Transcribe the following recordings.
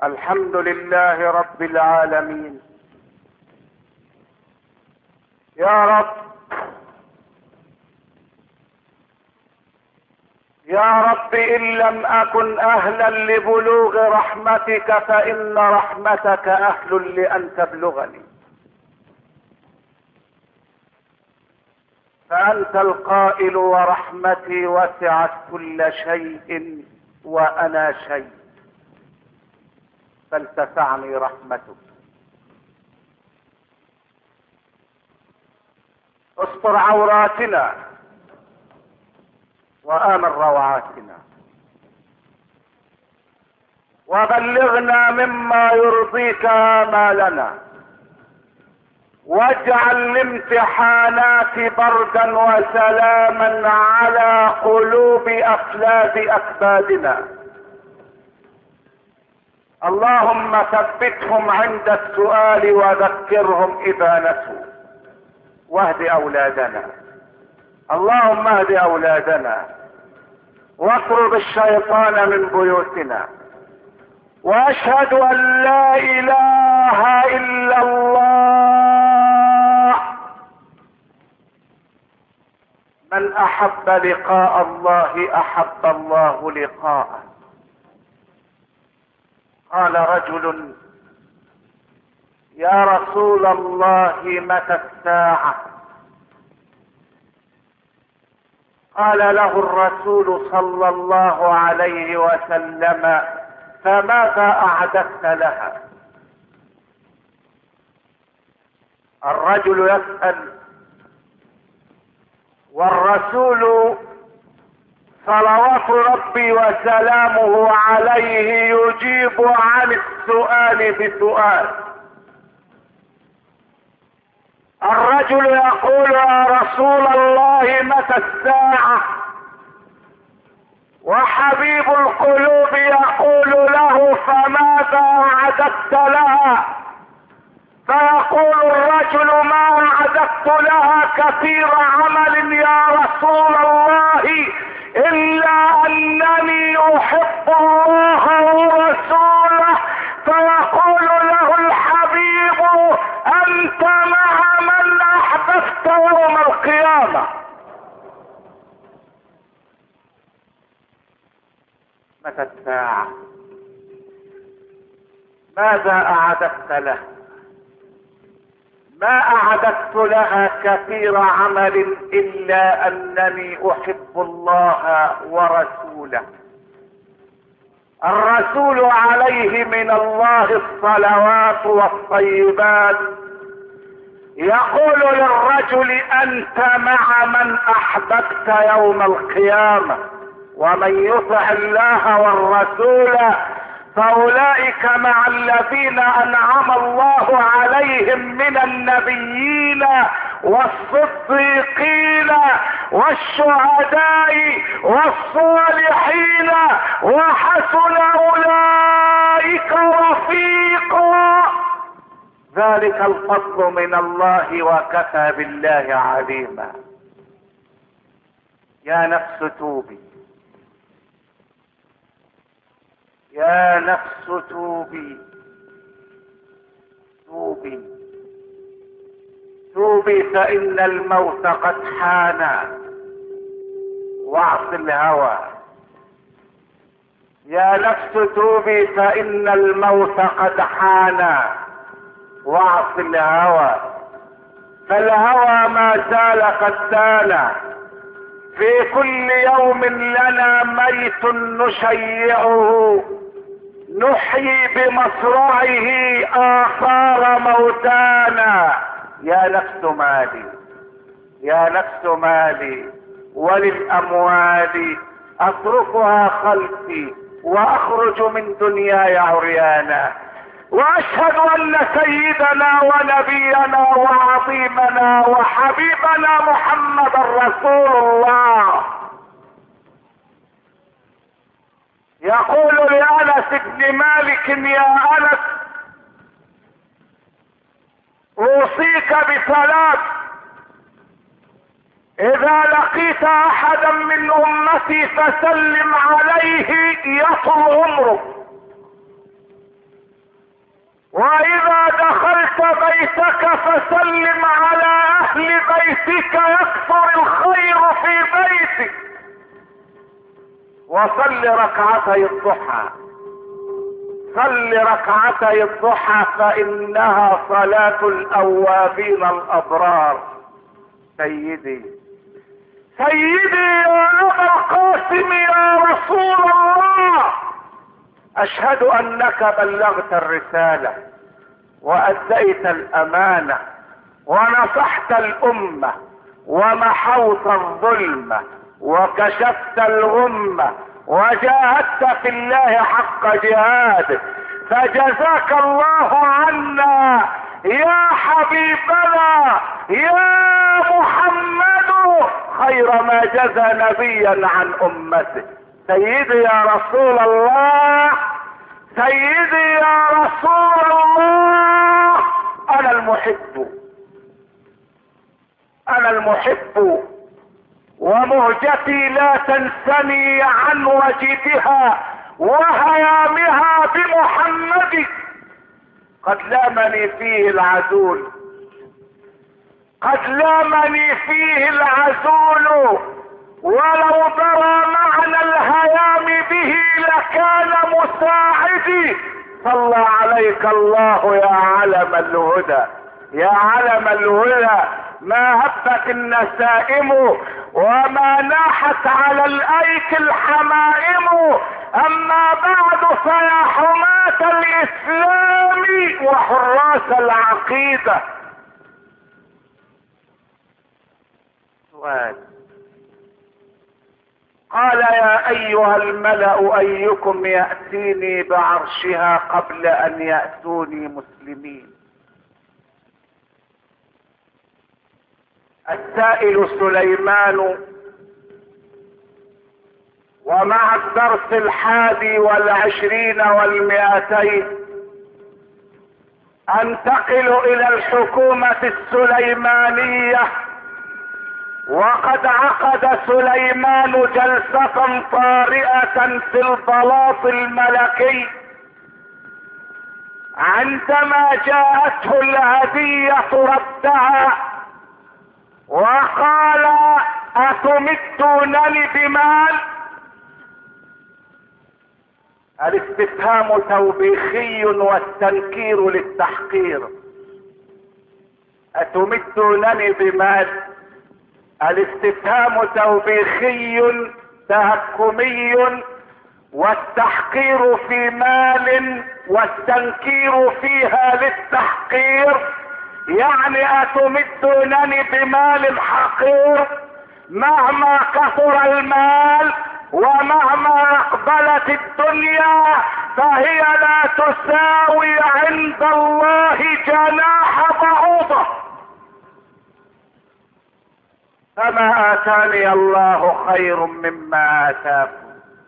الحمد لله رب العالمين. يا رب يا رب، إن لم أكن أهلا لبلوغ رحمتك فإن رحمتك أهل لأن تبلغني. فأنت القائل ورحمتي وسعت كل شيء وأنا شيء، فلتسعني رحمتك. استر عوراتنا وآمن روعاتنا، وبلغنا مما يرضيك آمالنا، واجعل الامتحانات بردا وسلاما على قلوب أفلاد أكبادنا. اللهم ثبتهم عند السؤال وذكرهم إذا نسوا، واهد أولادنا. اللهم اهد أولادنا واطرد الشيطان من بيوتنا. وأشهد أن لا إله إلا الله. من أحب لقاء الله أحب الله لقاءه. قال رجل: يا رسول الله متى الساعة؟ قال له الرسول صلى الله عليه وسلم: فماذا أعددت لها؟ الرجل يسأل والرسول صلوات ربي وسلامه عليه يجيب عن السؤال بسؤال. الرجل يقول: يا رسول الله متى الساعة؟ وحبيب القلوب يقول له: فماذا أعددت لها؟ فيقول الرجل: ما أعددت لها كثير عمل يا رسول الله، إلا أنني أحب الله ورسوله. فيقول له الحبيب: أنت مع من أحببت يوم القيامة. متى الساعة؟ ماذا أعددت له؟ ما أعددت لها كثير عمل إلا أنني أحب الله ورسوله. الرسول عليه من الله الصلوات والطيبات يقول للرجل: أنت مع من أحببت يوم القيامة. ومن يطع الله والرسول فأولئك مع الذين أنعم الله عليهم من النبيين والصديقين والشهداء والصالحين وحسن أولئك رفيقا. ذلك الفضل من الله وكفى بالله عليما. يا نفس توبي، يا نفس توبي، توبي توبي، فإن الموت قد حان. واعص الهوى. يا نفس توبي، فإن الموت قد حان. واعص الهوى، فالهوى ما زال قتالا. في كل يوم لنا ميت نشيعه، نحيي بمصرعه آثار موتانا. يا نفس مالي، يا نفس مالي، وللأموال أتركها خلفي وأخرج من دنياي عريانا. وأشهد أن سيدنا ونبينا وعظيمنا وحبيبنا محمد رسول الله يقول لأنس بن مالك: يا أنس، أوصيك بثلاث: إذا لقيت أحدا من أمتي فسلم عليه يطول عمرك. بيتك فسلم على اهل بيتك يكثر الخير في بيتك. وصل ركعتي الضحى، صل ركعتي الضحى فانها صلاة الاوابين الابرار. سيدي يا ابا القاسم يا رسول الله، اشهد انك بلغت الرسالة واديت الامانة ونصحت الامة ومحوت الظلم وكشفت الغمة وجاهدت في الله حق جهاده، فجزاك الله عنا يا حبيبنا يا محمد خير ما جزى نبيا عن امته. سيدي يا رسول الله، سيدي يا رسول الله، انا المحب ومهجتي لا تنثني عن وجدها وهيامها بمحمد. قد لامني فيه العزول، قد لامني فيه العزول، ولو درى معنى الهيام به لكان مساعدي. صلى عليك الله يا علم الهدى، يا علم الهدى. ما هبت النسائم وما ناحت على الايك الحمائم، اما بعد فيا حماة الاسلام وحراس العقيدة. سؤال: قال يا ايها الملأ ايكم يأتيني بعرشها قبل ان يأتوني مسلمين؟ السائل سليمان. ومع الدرس 21 و200 انتقل الى الحكومة السليمانية. وقد عقد سليمان جلسة طارئة في البلاط الملكي عندما جاءته الهدية ردها وقال: اتمدونني بمال؟ الاستفهام توبيخي والتنكير للتحقير. اتمدونني بمال؟ الاستفهام توبيخي تهكمي، والتحقير في مال والتنكير فيها للتحقير. يعني اتمدونني بمال حقير؟ مهما كثر المال ومهما اقبلت الدنيا فهي لا تساوي عند الله جناح بعوضة. فما اتاني الله خير مما اتاكم،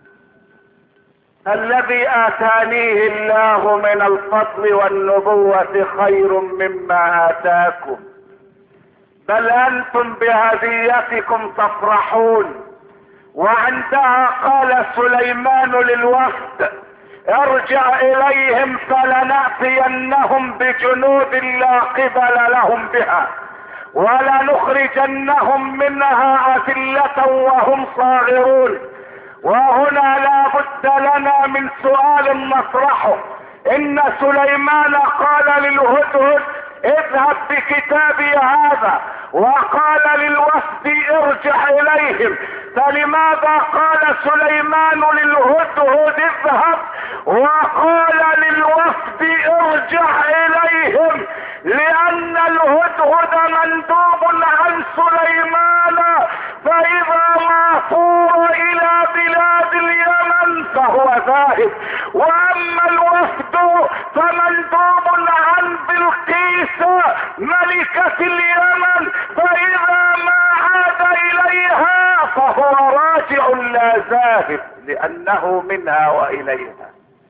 فالذي اتانيه الله من الفضل والنبوة خير مما اتاكم، بل انتم بهديتكم تفرحون. وعندها قال سليمان للوفد: ارجع اليهم فلنأتينهم بجنود لا قبل لهم بها ولنخرجنهم منها أذلة وهم صاغرون. وهنا لا بد لنا من سؤال نطرحه. ان سليمان قال للهدهد: اذهب بكتابي هذا، وقال للوفد: ارجع اليهم. فلماذا قال سليمان للهدهد اذهب وقال للوفد ارجع اليهم؟ لان الهدهد مندوب عن سليمان، فاذا ما فور الى بلاد اليمن فهو ذاهب، واما الوفد فمندوب عن بلقيس ملكة اليمن، فاذا ما عاد اليها فهو راجع لا ذاهب، لانه منها واليها.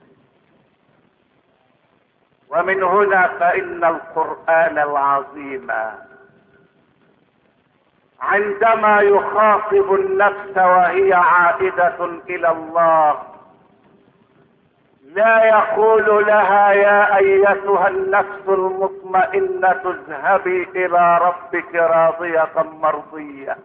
ومن هنا فان القرآن العظيم عندما يخاطب النفس وهي عائدة الى الله لا يقول لها يا ايتها النفس المطمئنة اذهبي الى ربك راضية مرضية،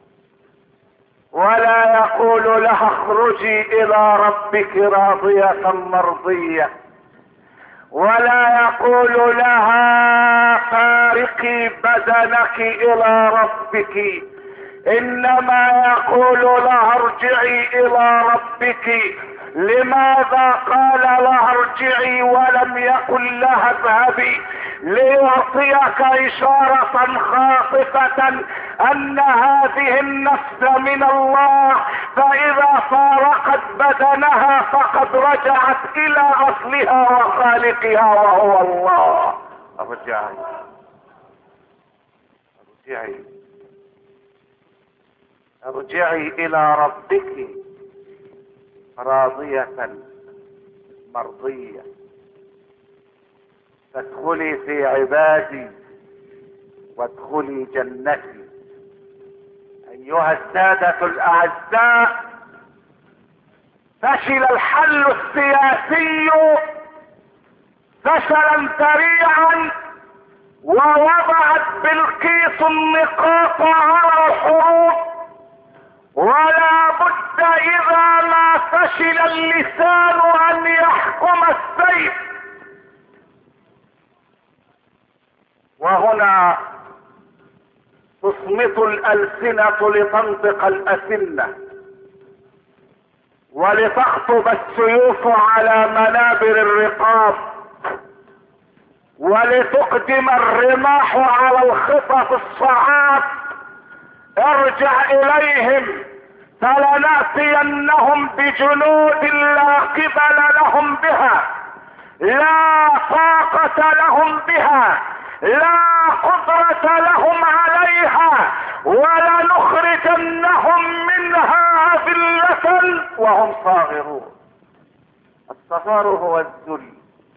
ولا يقول لها اخرجي الى ربك راضية مرضية، ولا يقول لها فارقي بدنك الى ربك، انما يقول لها ارجعي الى ربك. لماذا قال لها ارجعي ولم يقل لها اذهبي؟ ليعطيك اشارة خاطفة ان هذه النفس من الله، فاذا فارقت بدنها فقد رجعت الى اصلها وخالقها وهو الله. ارجعي ارجعي ارجعي الى ربك راضية مرضية، فادخلي في عبادي وادخلي جنتي. ايها السادة الاعزاء، فشل الحل السياسي فشلا ذريعا، ووضعت بلقيس النقاط على الحروب، ولا بد اذا ما فشل اللسان ان يحكم السيف. وهنا تصمت الألسنة لتنطق الأسنة، ولتخطب السيوف على منابر الرقاب، ولتقدم الرماح على الخطط الصعاب. ارجع اليهم فلنأتينهم بجنود لا قبل لهم بها، لا طاقة لهم بها، لا قدرة لهم عليها، ولنخرجنهم منها أذلة وهم صاغرون. الصغار هو الذل،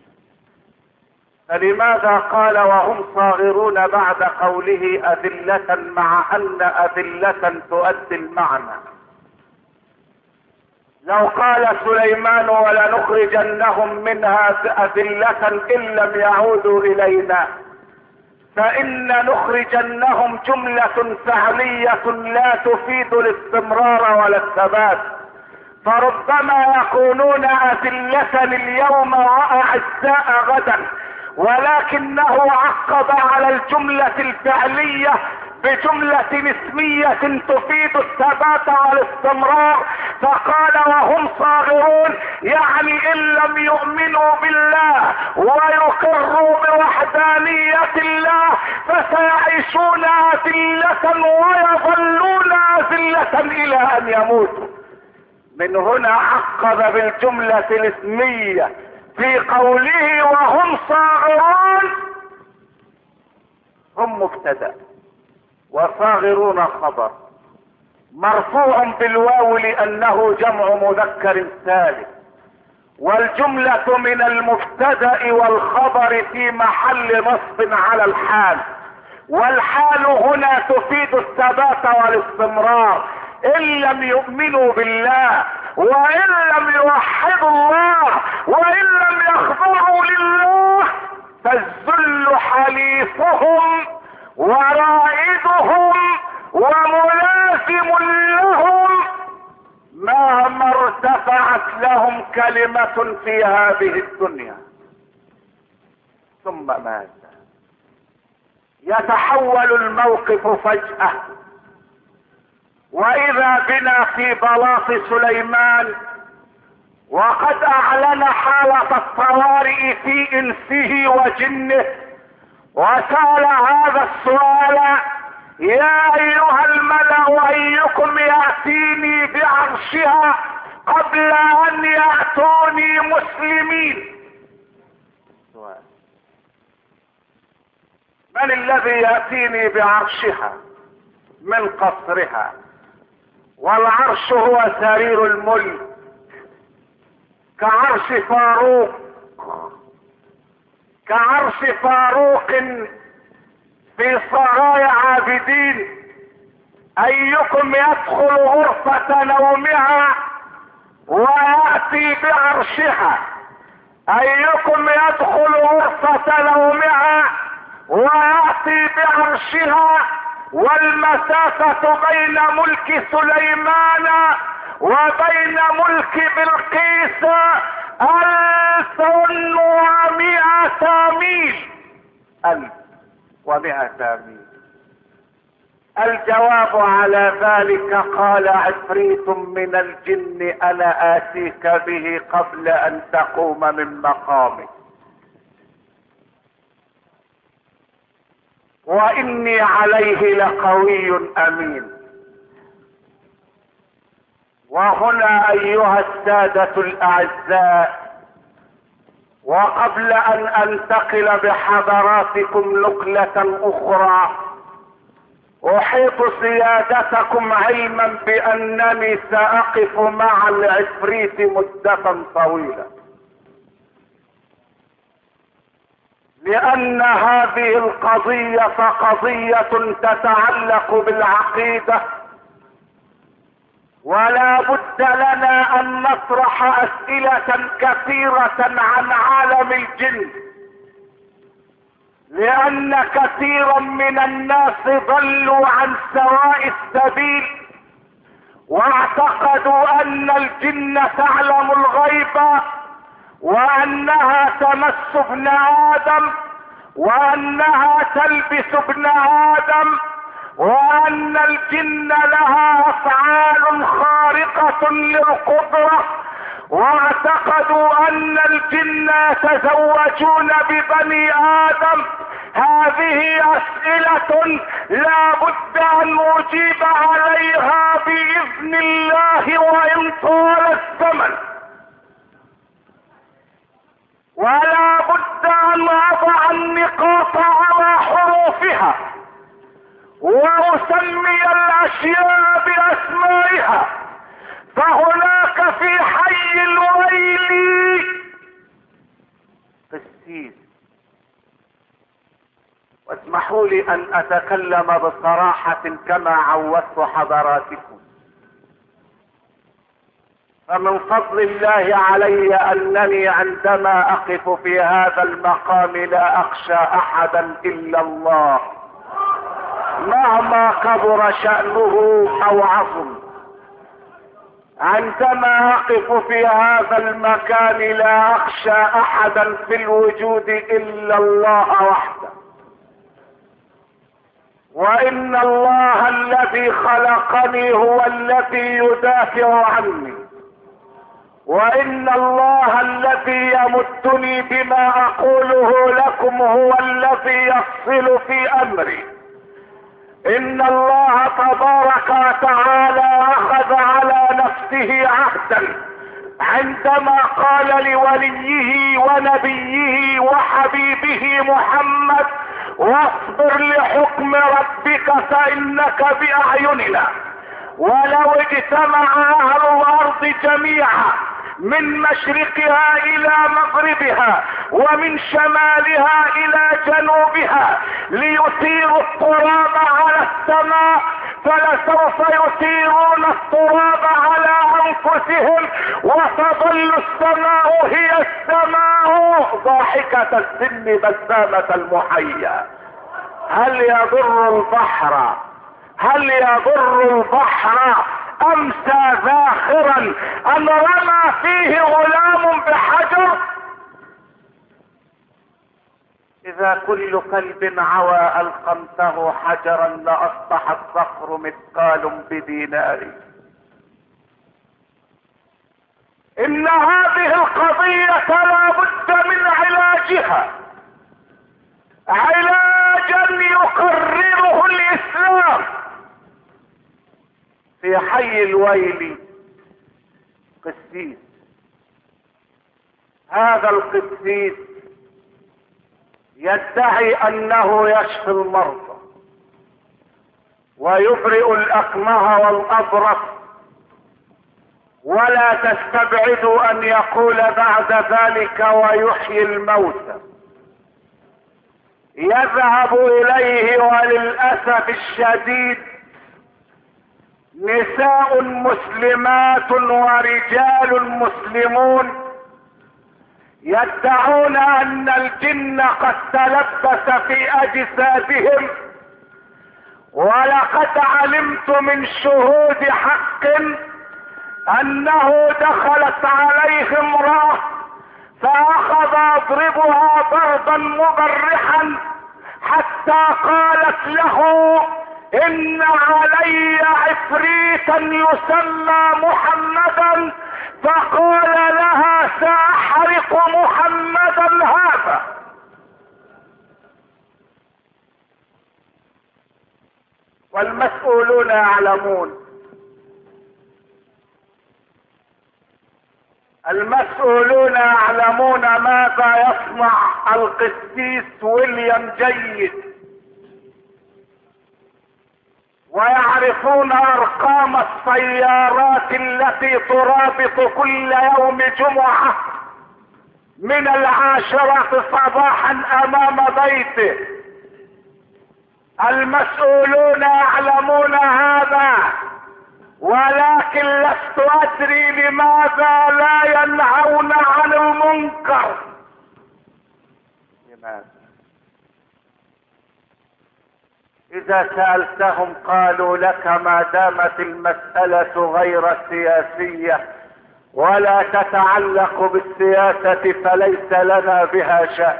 فلماذا قال وهم صاغرون بعد قوله أذلة، مع أن أذلة تؤدي المعنى؟ لو قال سليمان ولنخرجنهم منها أذلة إن لم يعودوا إلينا، فإن نخرجنهم جملة فعلية لا تفيد الاستمرار ولا الثبات، فربما يكونون أذلة اليوم وأعزاء غدا، ولكنه عقب على الجملة الفعلية بجملة اسمية تفيد الثبات والاستمرار، فقال وهم صاغرون، يعني ان لم يؤمنوا بالله ويقروا بوحدانية الله فسيعيشون أذلة ويظلون أذلة الى ان يموتوا. من هنا عقب بالجملة الاسمية في قوله وهم صاغرون. هم مبتدأ وصاغرون خبر مرفوع بالواو لانه جمع مذكر سالم، والجملة من المبتدأ والخبر في محل نصب على الحال، والحال هنا تفيد الثبات والاستمرار. ان لم يؤمنوا بالله وان لم يوحدوا الله وان لم يخضعوا لله فالذل حليفهم ورائدهم وملازم لهم مهما ارتفعت لهم كلمة في هذه الدنيا. ثم ماذا؟ يتحول الموقف فجأة، واذا بنا في بلاط سليمان وقد اعلن حالة الطوارئ في انسه وجنه، وسأل هذا السؤال: يا ايها الملأ ايكم يأتيني بعرشها قبل ان يأتوني مسلمين؟ من الذي يأتيني بعرشها من قصرها؟ والعرش هو سرير الملك، كعرش فاروق، كعرش فاروق في سرايا عابدين. ايكم يدخل غرفة نومها ويأتي بعرشها ايكم يدخل غرفة نومها ويأتي بعرشها والمسافة بين ملك سليمان وبين ملك بلقيس 1100 ميل. 1100 ميل. الجواب على ذلك قال عفريت من الجن انا اتيك به قبل ان تقوم من مقامك واني عليه لقوي امين. وهنا ايها السادة الاعزاء، وقبل ان انتقل بحضراتكم نقلة اخرى احيط سيادتكم علما بانني ساقف مع العفريت مدة طويلة، لان هذه القضية قضية تتعلق بالعقيدة، ولا بد لنا ان نطرح اسئلة كثيرة عن عالم الجن، لان كثيرا من الناس ضلوا عن سواء السبيل واعتقدوا ان الجن تعلم الغيب وانها تمس ابن ادم وانها تلبس ابن ادم وان الجن لها افعال خارقة للقدرة، واعتقدوا ان الجن يتزوجون ببني ادم. هذه اسئلة لا بد ان اجيب عليها باذن الله وان طال الزمن، ولا بد ان اضع النقاط على حروفها واسمي الاشياء باسمائها. فهناك في حي الويل قسيس، واسمحوا لي ان اتكلم بصراحة كما عودت حضراتكم، فمن فضل الله علي انني عندما اقف في هذا المقام لا اخشى احدا الا الله مهما كبر شأنه او عظم. عندما اقف في هذا المكان لا اخشى احدا في الوجود الا الله وحده، وان الله الذي خلقني هو الذي يدافع عني، وان الله الذي يمدني بما اقوله لكم هو الذي يفصل في امري. ان الله تبارك وتعالى اخذ على نفسه عهدا عندما قال لوليه ونبيه وحبيبه محمد واصبر لحكم ربك فانك باعيننا. ولو اجتمع اهل الارض جميعا من مشرقها الى مغربها ومن شمالها الى جنوبها ليثيروا التراب على السماء فلسوف يثيرون التراب على انفسهم وتظل السماء هي السماء ضاحكة السن بسامة المحيا. هل يضر البحر امسى ذاخرا ان رمى فيه غلام بحجر؟ اذا كل كلب عوى القمته حجرا لاصبح الصخر مثقال بدينار. ان هذه القضية لا بد من علاجها، علاجا يقرره الاسلام. في حي الويل قسيس، هذا القسيس يدعي انه يشفي المرضى ويبرئ الاكمه والابرص، ولا تستبعدوا ان يقول بعد ذلك ويحيي الموتى. يذهب اليه وللاسف الشديد نساء مسلمات ورجال مسلمون يدعون ان الجن قد تلبس في اجسادهم، ولقد علمت من شهود حق انه دخلت عليه امرأة فاخذ يضربها ضربا مبرحا حتى قالت له ان علي عفريتا يسمى محمدا، فقال لها ساحرق محمدا هذا. والمسؤولون يعلمون، المسؤولون يعلمون ماذا يصنع القسيس ويليام جيد، ويعرفون ارقام السيارات التي ترابط كل يوم جمعة من 10 صباحا امام بيته. المسؤولون يعلمون هذا، ولكن لست ادري لماذا لا ينهون عن المنكر. لماذا؟ اذا سألتهم قالوا لك ما دامت المسألة غير سياسية ولا تتعلق بالسياسة فليس لنا بها شأن،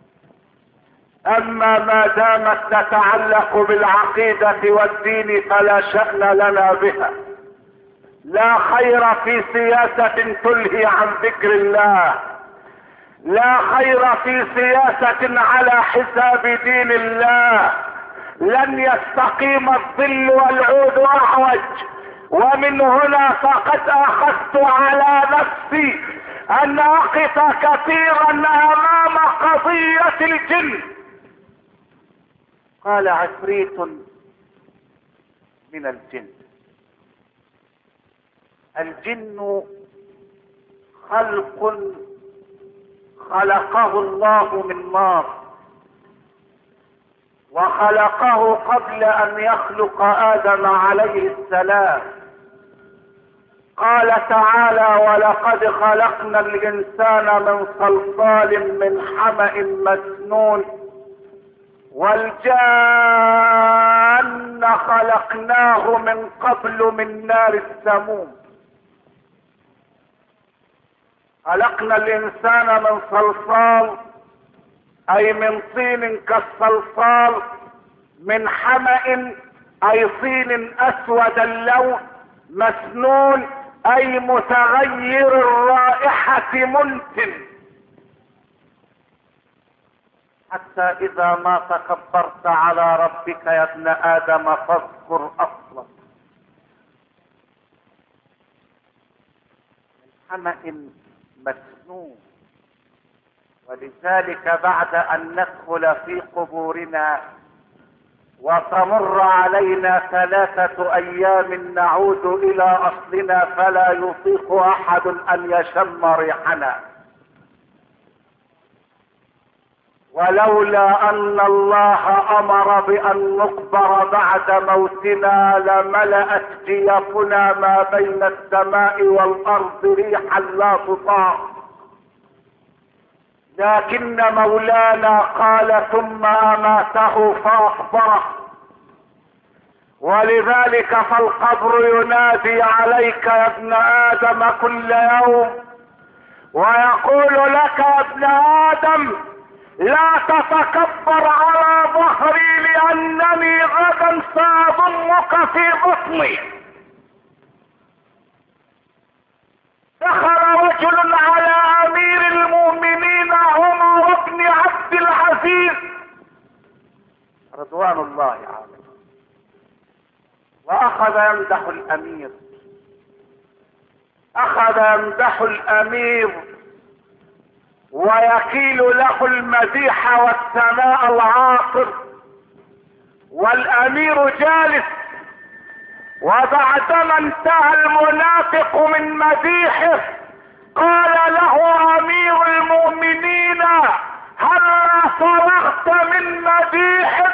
اما ما دامت تتعلق بالعقيدة والدين فلا شأن لنا بها. لا خير في سياسة تلهي عن ذكر الله، لا خير في سياسة على حساب دين الله. لن يستقيم الظل والعود اعوج. ومن هنا فقد اخذت على نفسي ان اقف كثيرا امام قضية الجن. قال عفريت من الجن. الجن خلق خلقه الله من نار، وخلقه قبل ان يخلق ادم عليه السلام. قال تعالى ولقد خلقنا الانسان من صلصال من حمأ مسنون والجان خلقناه من قبل من نار السموم. خلقنا الانسان من صلصال اي من طين كالصلصال، من حمأ اي طين اسود اللون، مسنون اي متغير الرائحة منتن. حتى اذا ما تكبرت على ربك يا ابن ادم فاذكر اصلك. من حمأ مسنون. ولذلك بعد ان ندخل في قبورنا وتمر علينا 3 ايام نعود الى اصلنا فلا يطيق احد ان يشم ريحنا. ولولا ان الله امر بان نقبر بعد موتنا لملأت جيفنا ما بين السماء والارض ريحا لا تطاق، لكن مولانا قال ثم اماته فاقبره. ولذلك فالقبر ينادي عليك يا ابن ادم كل يوم ويقول لك يا ابن ادم لا تتكبر على ظهري لانني غدا ساضمك في بطني. دخل رجل على امير المؤمنين عمر بن عبد العزيز رضوان الله عليه، واخذ يمدح الامير، اخذ يمدح الامير ويكيل له المديح والثناء العاطر، والامير جالس. وبعدما انتهى المنافق من مديحه قال له امير المؤمنين هل فرغت من مديحك؟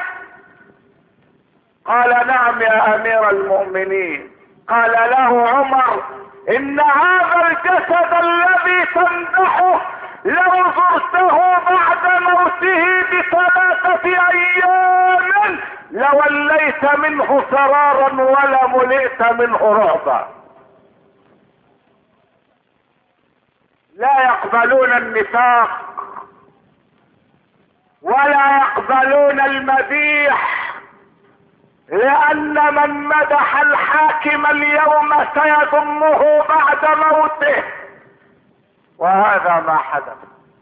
قال نعم يا امير المؤمنين. قال له عمر ان هذا الجسد الذي تمدحه لو زرته بعد موته ب3 ايام لوليت منه فرارا ولا ملئت منه رعبا. لا يقبلون النفاق ولا يقبلون المديح، لان من مدح الحاكم اليوم سيذمه بعد موته، وهذا ما حدث.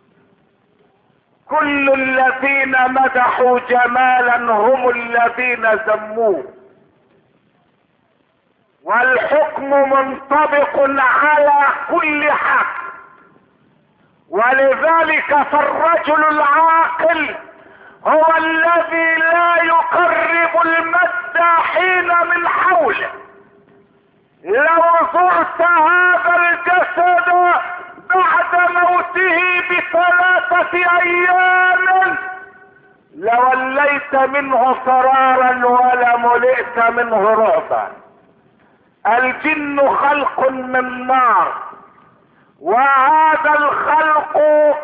كل الذين مدحوا جمالا هم الذين ذموه، والحكم منطبق على كل حق. ولذلك فالرجل العاقل هو الذي لا يقرب المداحين من حوله. لو زرت هذا الجسد بعد موته ب3 ايام لوليت منه فرارا ولا ملئت منه رعبا. الجن خلق من نار، وهذا الخلق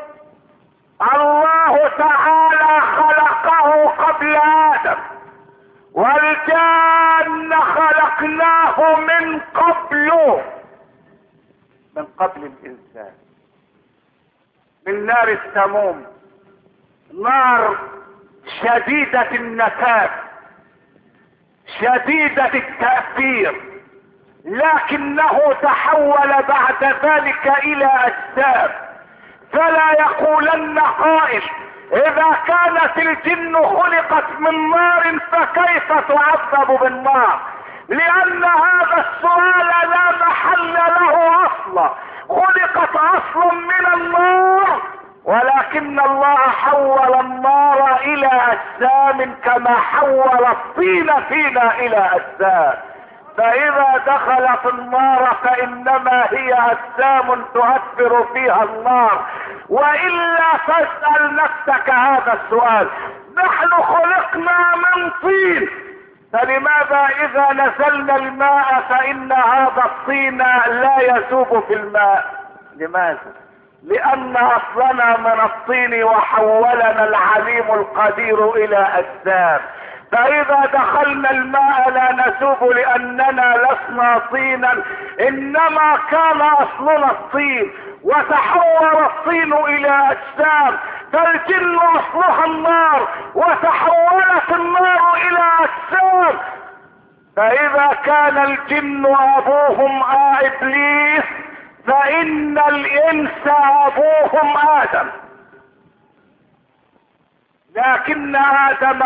الله تعالى خلقه قبل ادم، والجان خلقناه من قبل الانسان من نار السموم، نار شديدة النكال شديدة التأثير، لكنه تحول بعد ذلك الى اجسام. فلا يقولن قائل اذا كانت الجن خلقت من نار فكيف تعذب بالنار؟ لان هذا السؤال لا محل له اصلا. خلقت اصلا من النار، ولكن الله حول النار الى اجسام كما حول الطين فينا الى اجسام. فاذا دخلت النار فانما هي اجسام تؤثر فيها النار، والا فاسأل نفسك هذا السؤال. نحن خلقنا من طين، فلماذا اذا نزلنا الماء فان هذا الطين لا يذوب في الماء؟ لماذا؟ لان اصلنا من الطين وحولنا العليم القدير الى اجسام. فاذا دخلنا الماء لا نذوب لاننا لسنا طينا، انما كان اصلنا الطين وتحول الطين الى اجسام. فالجن اصلها النار وتحولت النار الى اجسام. فاذا كان الجن ابوهم ابليس فان الانس ابوهم ادم. لكن ادم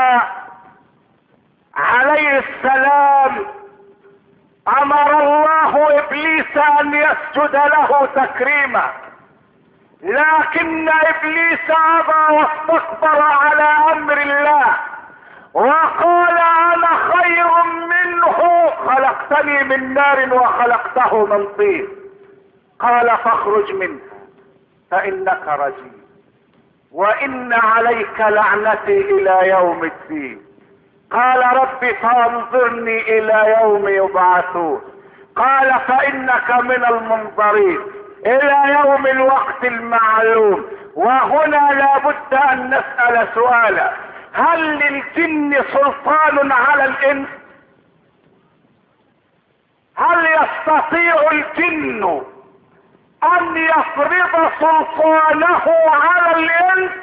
عليه السلام امر الله ابليس ان يسجد له تكريما، لكن ابليس ابى واستكبر على امر الله وقال انا خير منه، خلقتني من نار وخلقته من طين. قال فاخرج منها فانك رجيم وان عليك لعنتي الى يوم الدين. قال رب فانظرني الى يوم يبعثون. قال فانك من المنظرين الى يوم الوقت المعلوم. وهنا لابد ان نسأل سؤالا: هل للجن سلطان على الانس؟ هل يستطيع الجن ان يفرض سلطانه على الانس؟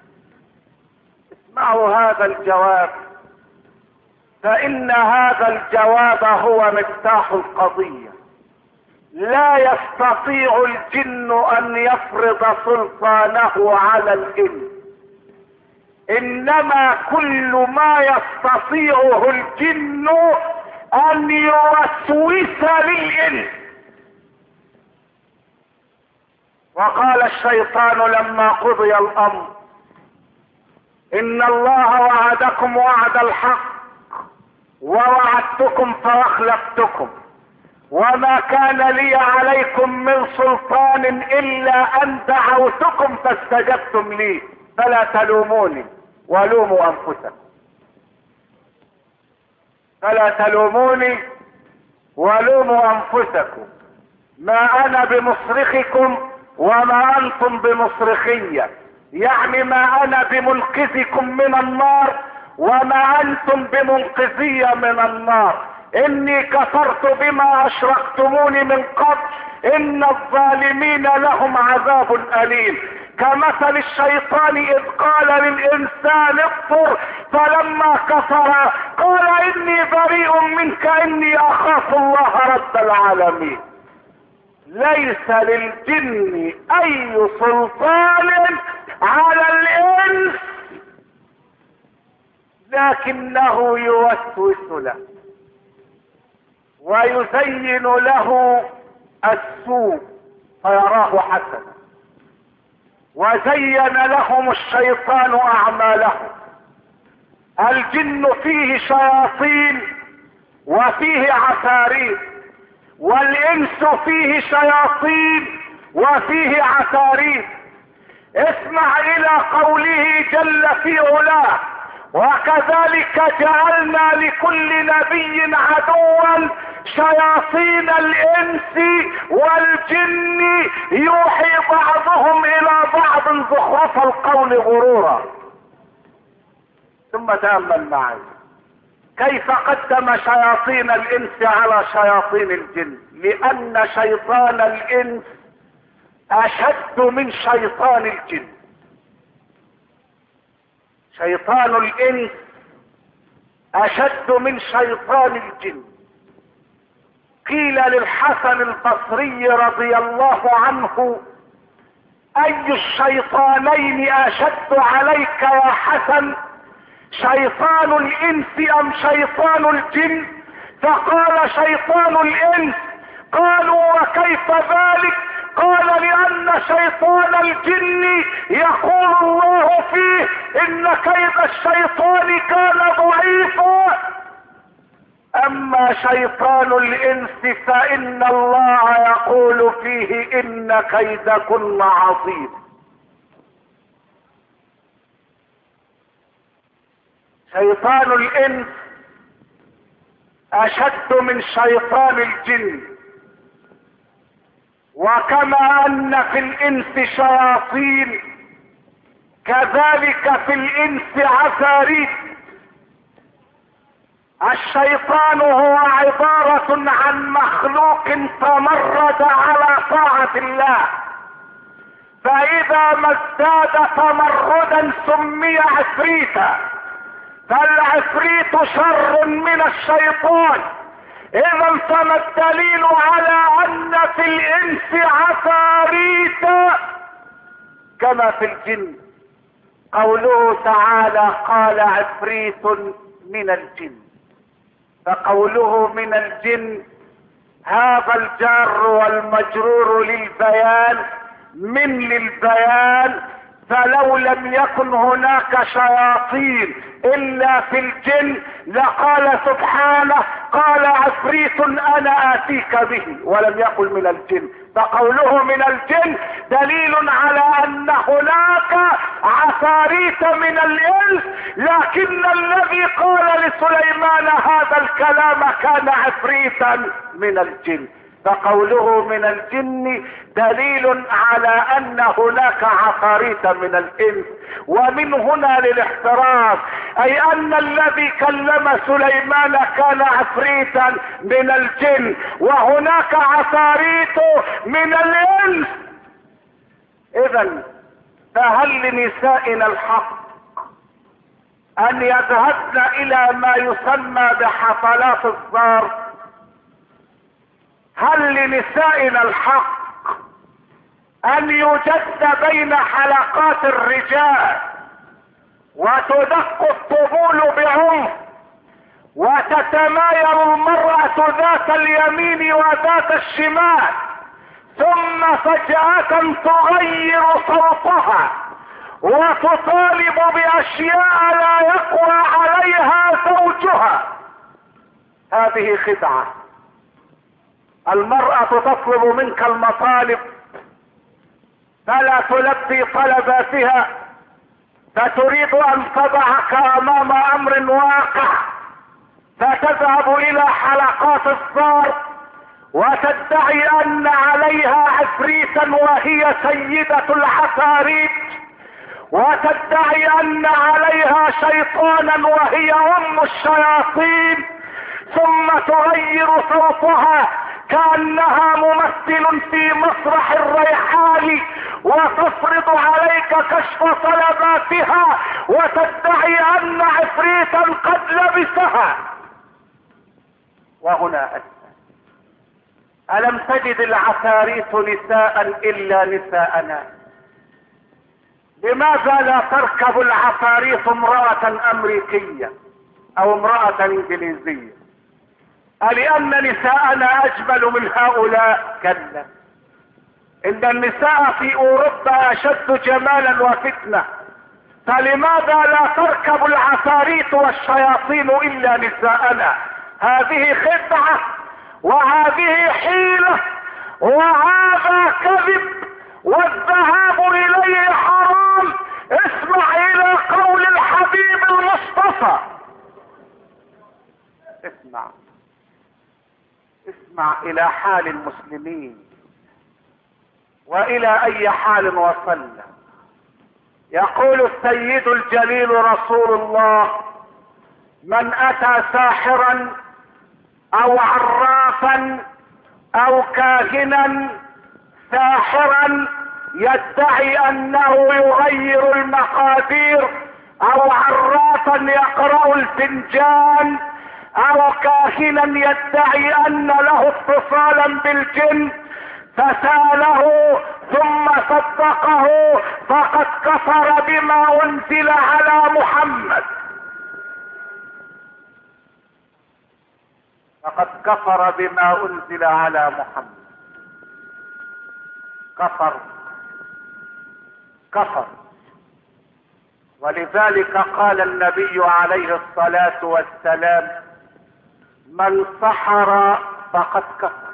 اسمعوا هذا الجواب، فان هذا الجواب هو مفتاح القضية. لا يستطيع الجن ان يفرض سلطانه على الانس، انما كل ما يستطيعه الجن ان يوسوس للانس. وقال الشيطان لما قضي الامر ان الله وعدكم وعد الحق ووعدتكم فاخلفتكم وما كان لي عليكم من سلطان الا ان دعوتكم فاستجبتم لي فلا تلوموني ولوموا انفسكم. فلا تلوموني ولوموا انفسكم، ما انا بمصرخكم وما انتم بمصرخية، يعني ما انا بمنقذكم من النار وما انتم بمنقذية من النار. اني كفرت بما اشركتموني من قبل ان الظالمين لهم عذاب اليم. كمثل الشيطان اذ قال للانسان اكفر فلما كفر قال اني بريء منك اني اخاف الله رب العالمين. ليس للجن اي سلطان على الانس لكنه يوسوس له ويزين له السوء فيراه حسنا، وزين لهم الشيطان اعمالهم. الجن فيه شياطين وفيه عفاريت، والانس فيه شياطين وفيه عفاريت. اسمع الى قوله جل في علاه: وكذلك جعلنا لكل نبي عدوا شياطين الانس والجن يوحي بعضهم الى بعض زخرف القول غرورا. ثم تأمل معي كيف قدم شياطين الانس على شياطين الجن، لان شيطان الانس اشد من شيطان الجن. شيطان الانس اشد من شيطان الجن. قيل للحسن البصري رضي الله عنه: اي الشيطانين اشد عليك يا حسن، شيطان الانس ام شيطان الجن؟ فقال: شيطان الانس. قالوا: وكيف ذلك؟ قال: لان شيطان الجن يقول الله فيه: ان كيد الشيطان كان ضعيفا، اما شيطان الانس فان الله يقول فيه: ان كيدكن عظيم. شيطان الانس اشد من شيطان الجن. وكما ان في الانس شياطين كذلك في الانس عفاريت. الشيطان هو عبارة عن مخلوق تمرد على طاعة الله، فاذا ما ازداد تمردا سمي عفريتا، فالعفريت شر من الشيطان. اذا فما الدليل على ان في الانس عفاريت كما في الجن؟ قوله تعالى: قال عفريت من الجن. فقوله من الجن هذا الجار والمجرور للبيان، من للبيان، فلو لم يكن هناك شياطين الا في الجن لقال سبحانه: قال عفريت انا اتيك به، ولم يقل من الجن. فقوله من الجن دليل على ان هناك عفاريت من الانس، لكن الذي قال لسليمان هذا الكلام كان عفريتا من الجن. فقوله من الجن دليل على ان هناك عفاريت من الانس. ومن هنا للاحتراز، اي ان الذي كلم سليمان كان عفريتا من الجن، وهناك عفاريت من الانس. اذا فهل لنسائنا الحق ان يذهبن الى ما يسمى بحفلات الزار؟ هل لنسائنا الحق ان يجد بين حلقات الرجال وتدق الطبول بعنف وتتمايل المرأة ذات اليمين وذات الشمال، ثم فجأة تغير صوتها وتطالب باشياء لا يقوى عليها زوجها؟ هذه خدعة. المرأة تطلب منك المطالب فلا تلبي طلباتها، فتريد ان تضعك امام امر واقع، فتذهب الى حلقات الزار وتدعي ان عليها عفريتا وهي سيدة العفاريت، وتدعي ان عليها شيطانا وهي ام الشياطين، ثم تغير صوتها كأنها ممثل في مسرح الريحان وتفرض عليك كشف طلباتها وتدعي ان عفريتا قد لبسها. وهنا أسأل: ألم تجد العفاريت نساء إلا نساءنا؟ لماذا لا تركب العفاريت امرأة أمريكية أو امرأة إنجليزية؟ ألأن نساءنا أجمل من هؤلاء؟ كلا، إن النساء في أوروبا أشد جمالا وفتنة، فلماذا لا تركب العفاريت والشياطين إلا نساءنا؟ هذه خدعة وهذه حيلة وهذا كذب والذهاب إليه حرام. اسمع إلى قول الحبيب المصطفى، اسمع إلى حال المسلمين وإلى أي حال وصلنا. يقول السيد الجليل رسول الله: من أتى ساحرا أو عرافا أو كاهنا، ساحرا يدعي أنه يغير المقادير، أو عرافا يقرأ الفنجان، أو كاهنا يدعي أن له اتصالا بالجن، فسأله ثم صدقه فقد كفر بما أنزل على محمد، فقد كفر بما أنزل على محمد. كفر. ولذلك قال النبي عليه الصلاة والسلام: من سحر فقد كفر.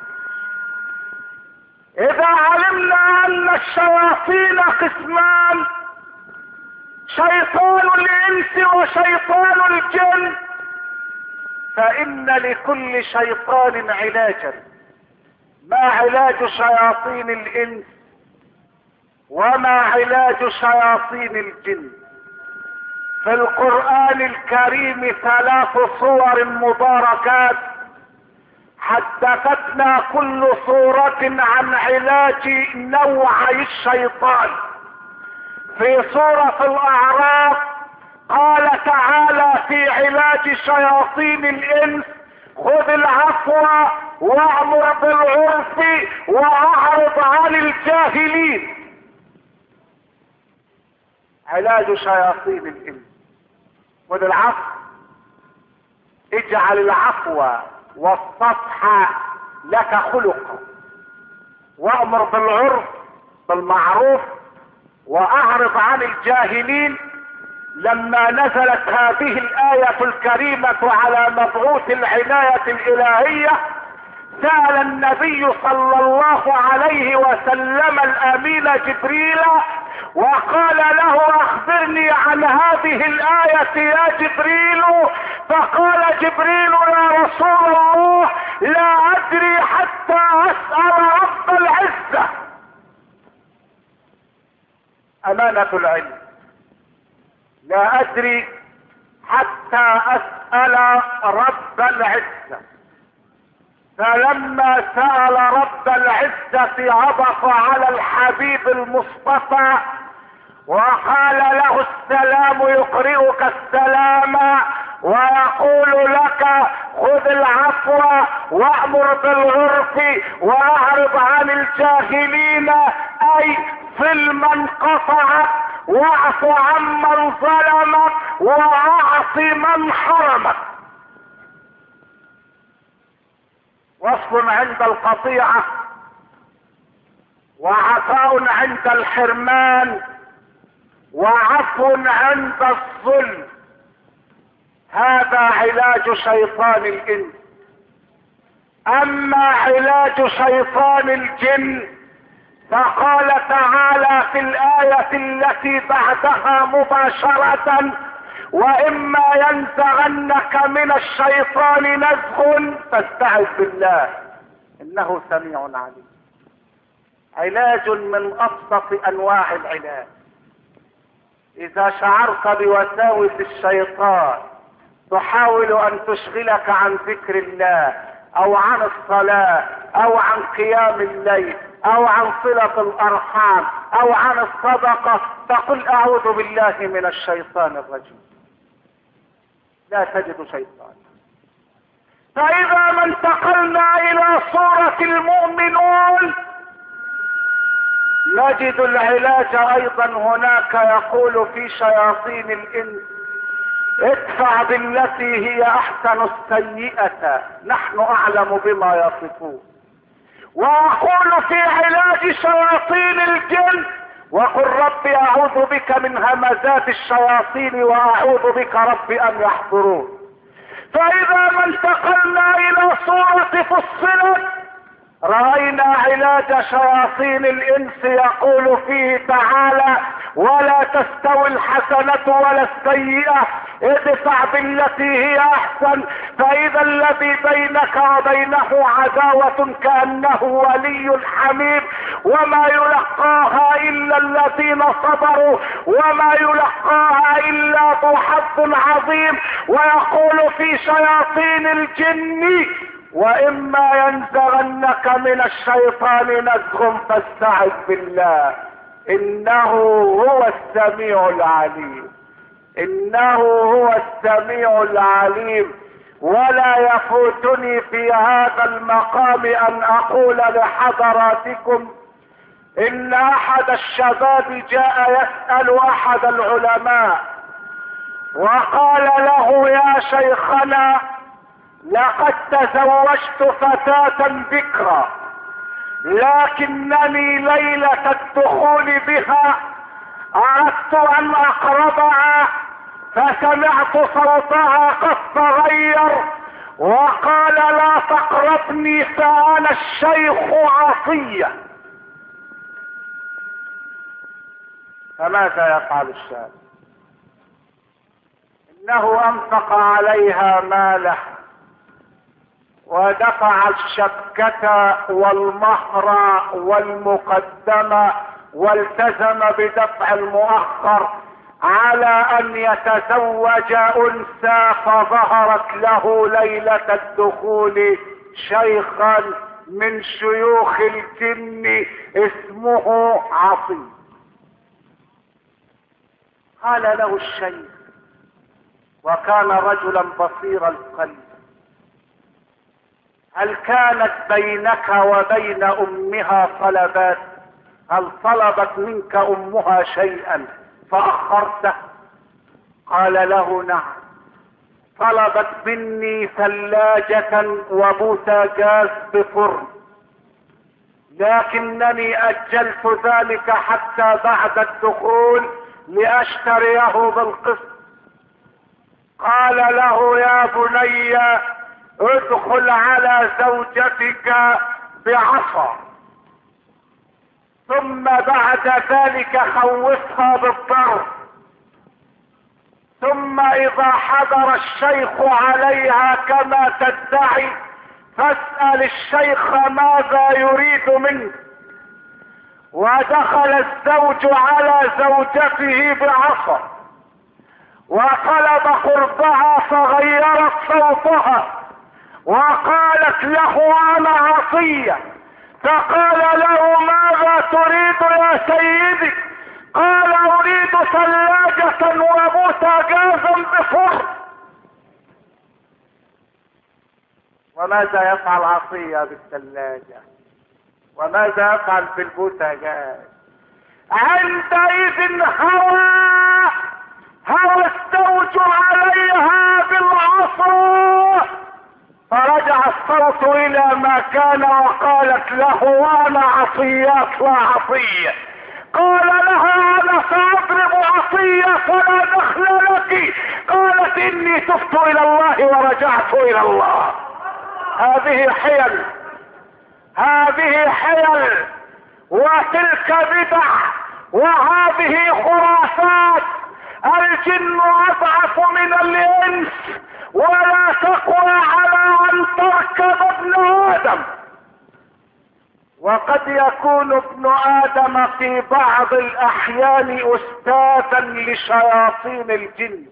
إذا علمنا أن الشياطين قسمان: شيطان الإنس وشيطان الجن، فإن لكل شيطان علاجا. ما علاج شياطين الإنس وما علاج شياطين الجن؟ في القرآن الكريم 3 صور مباركات حدثتنا كل صورة عن علاج نوعي الشيطان. في سورة الأعراف قال تعالى في علاج شياطين الإنس: خذ العفو وأمر بالعرف وأعرض عن الجاهلين. علاج شياطين الإنس: خذ العفو، اجعل العفو والصفح لك خلقا، وأمر بالعرف بالمعروف وأعرض عن الجاهلين. لما نزلت هذه الآية الكريمة على مبعوث العناية الإلهية، سأل النبي صلى الله عليه وسلم الأمين جبريل وقال له: أخبرني عن هذه الآية يا جبريل. فقال جبريل: يا رسول الله، لا أدري حتى أسأل رب العزة. أمانة العلم: لا أدري حتى أسأل رب العزة. فلما سأل رب العزة عطف على الحبيب المصطفى وقال له: السلام يقرئك السلام ويقول لك: خذ العفو وأمر بالعرف وأعرض عن الجاهلين، أي صل من قطعك واعف عمن ظلمك واعط من حرمك. وصل عند القطيعة وعفاء عند الحرمان وعفو عند الظلم. هذا علاج شيطان الإنس. أما علاج شيطان الجن فقال تعالى في الآية التي بعدها مباشرة: وإما ينزغنك من الشيطان نزغ فاستعذ بالله انه سميع عليم. علاج من ابسط انواع العلاج. اذا شعرت بوساوس الشيطان تحاول ان تشغلك عن ذكر الله او عن الصلاة او عن قيام الليل او عن صلة الارحام او عن الصدقة، فقل اعوذ بالله من الشيطان الرجيم، لا تجد شيطان. فاذا ما انتقلنا الى صورة المؤمنون نجد العلاج ايضا هناك. يقول في شياطين الانس ادفع بالتي هي احسن السيئة نحن اعلم بما يصفون. واقول في علاج شياطين الجن وقل رب اعوذ بك من همزات الشياطين واعوذ بك رب ان يحضرون. فاذا ما انتقلنا الى صورة فصلت رأينا علاج شياطين الانس. يقول فيه تعالى ولا تستوي الحسنة ولا السيئة ادفع بالتي هي احسن فاذا الذي بينك وبينه عداوة كأنه ولي حميم وما يلقاها الا الذين صبروا وما يلقاها الا ذو حظ عظيم. ويقول في شياطين الجن واما ينزغنك من الشيطان نزغ فاستعذ بالله انه هو السميع العليم. انه هو السميع العليم. ولا يفوتني في هذا المقام ان اقول لحضراتكم ان احد الشباب جاء يسأل احد العلماء وقال له يا شيخنا لقد تزوجت فتاة بكرا لكنني ليلة الدخول بها اردت ان اقربها فسمعت صوتها قد تغير وقال لا تقربني فانا الشيخ عصية. فماذا يفعل الشاب؟ انه انفق عليها ماله ودفع الشبكة والمهر والمقدمة والتزم بدفع المؤخر على ان يتزوج انثى فظهرت له ليلة الدخول شيخا من شيوخ الجن اسمه عصي. قال له الشيخ وكان رجلا بصير القلب هل كانت بينك وبين امها طلبات؟ هل طلبت منك امها شيئا فاخرته؟ قال له نعم، طلبت مني ثلاجة وبوتاجاز بفرن لكنني اجلت ذلك حتى بعد الدخول لاشتريه بالقسط. قال له يا بني ادخل على زوجتك بعصا ثم بعد ذلك خوفها بالضرب ثم اذا حضر الشيخ عليها كما تدعي فاسأل الشيخ ماذا يريد منك. ودخل الزوج على زوجته بعصا وطلب قربها فغيرت صوتها وقالت له انا عصية. فقال له ماذا تريد يا سيدي؟ قال اريد ثلاجة وبوتاجازا بفرن. وماذا يفعل عصية بالثلاجة؟ وماذا يفعل بالبوتاجاز؟ عندئذ هوى الزوج عليها بالعصا فرجع الصوت الى ما كان وقالت له انا عصيات لا عصية. قال لها انا ساضرب عصية فلا دخل لك. قالت اني تبت الى الله ورجعت الى الله. هذه حيل وتلك بدع وهذه خرافات. الجن اضعف من الانس ولا تقوى على ان تركب ابن ادم. وقد يكون ابن ادم في بعض الاحيان استاذا لشياطين الجن.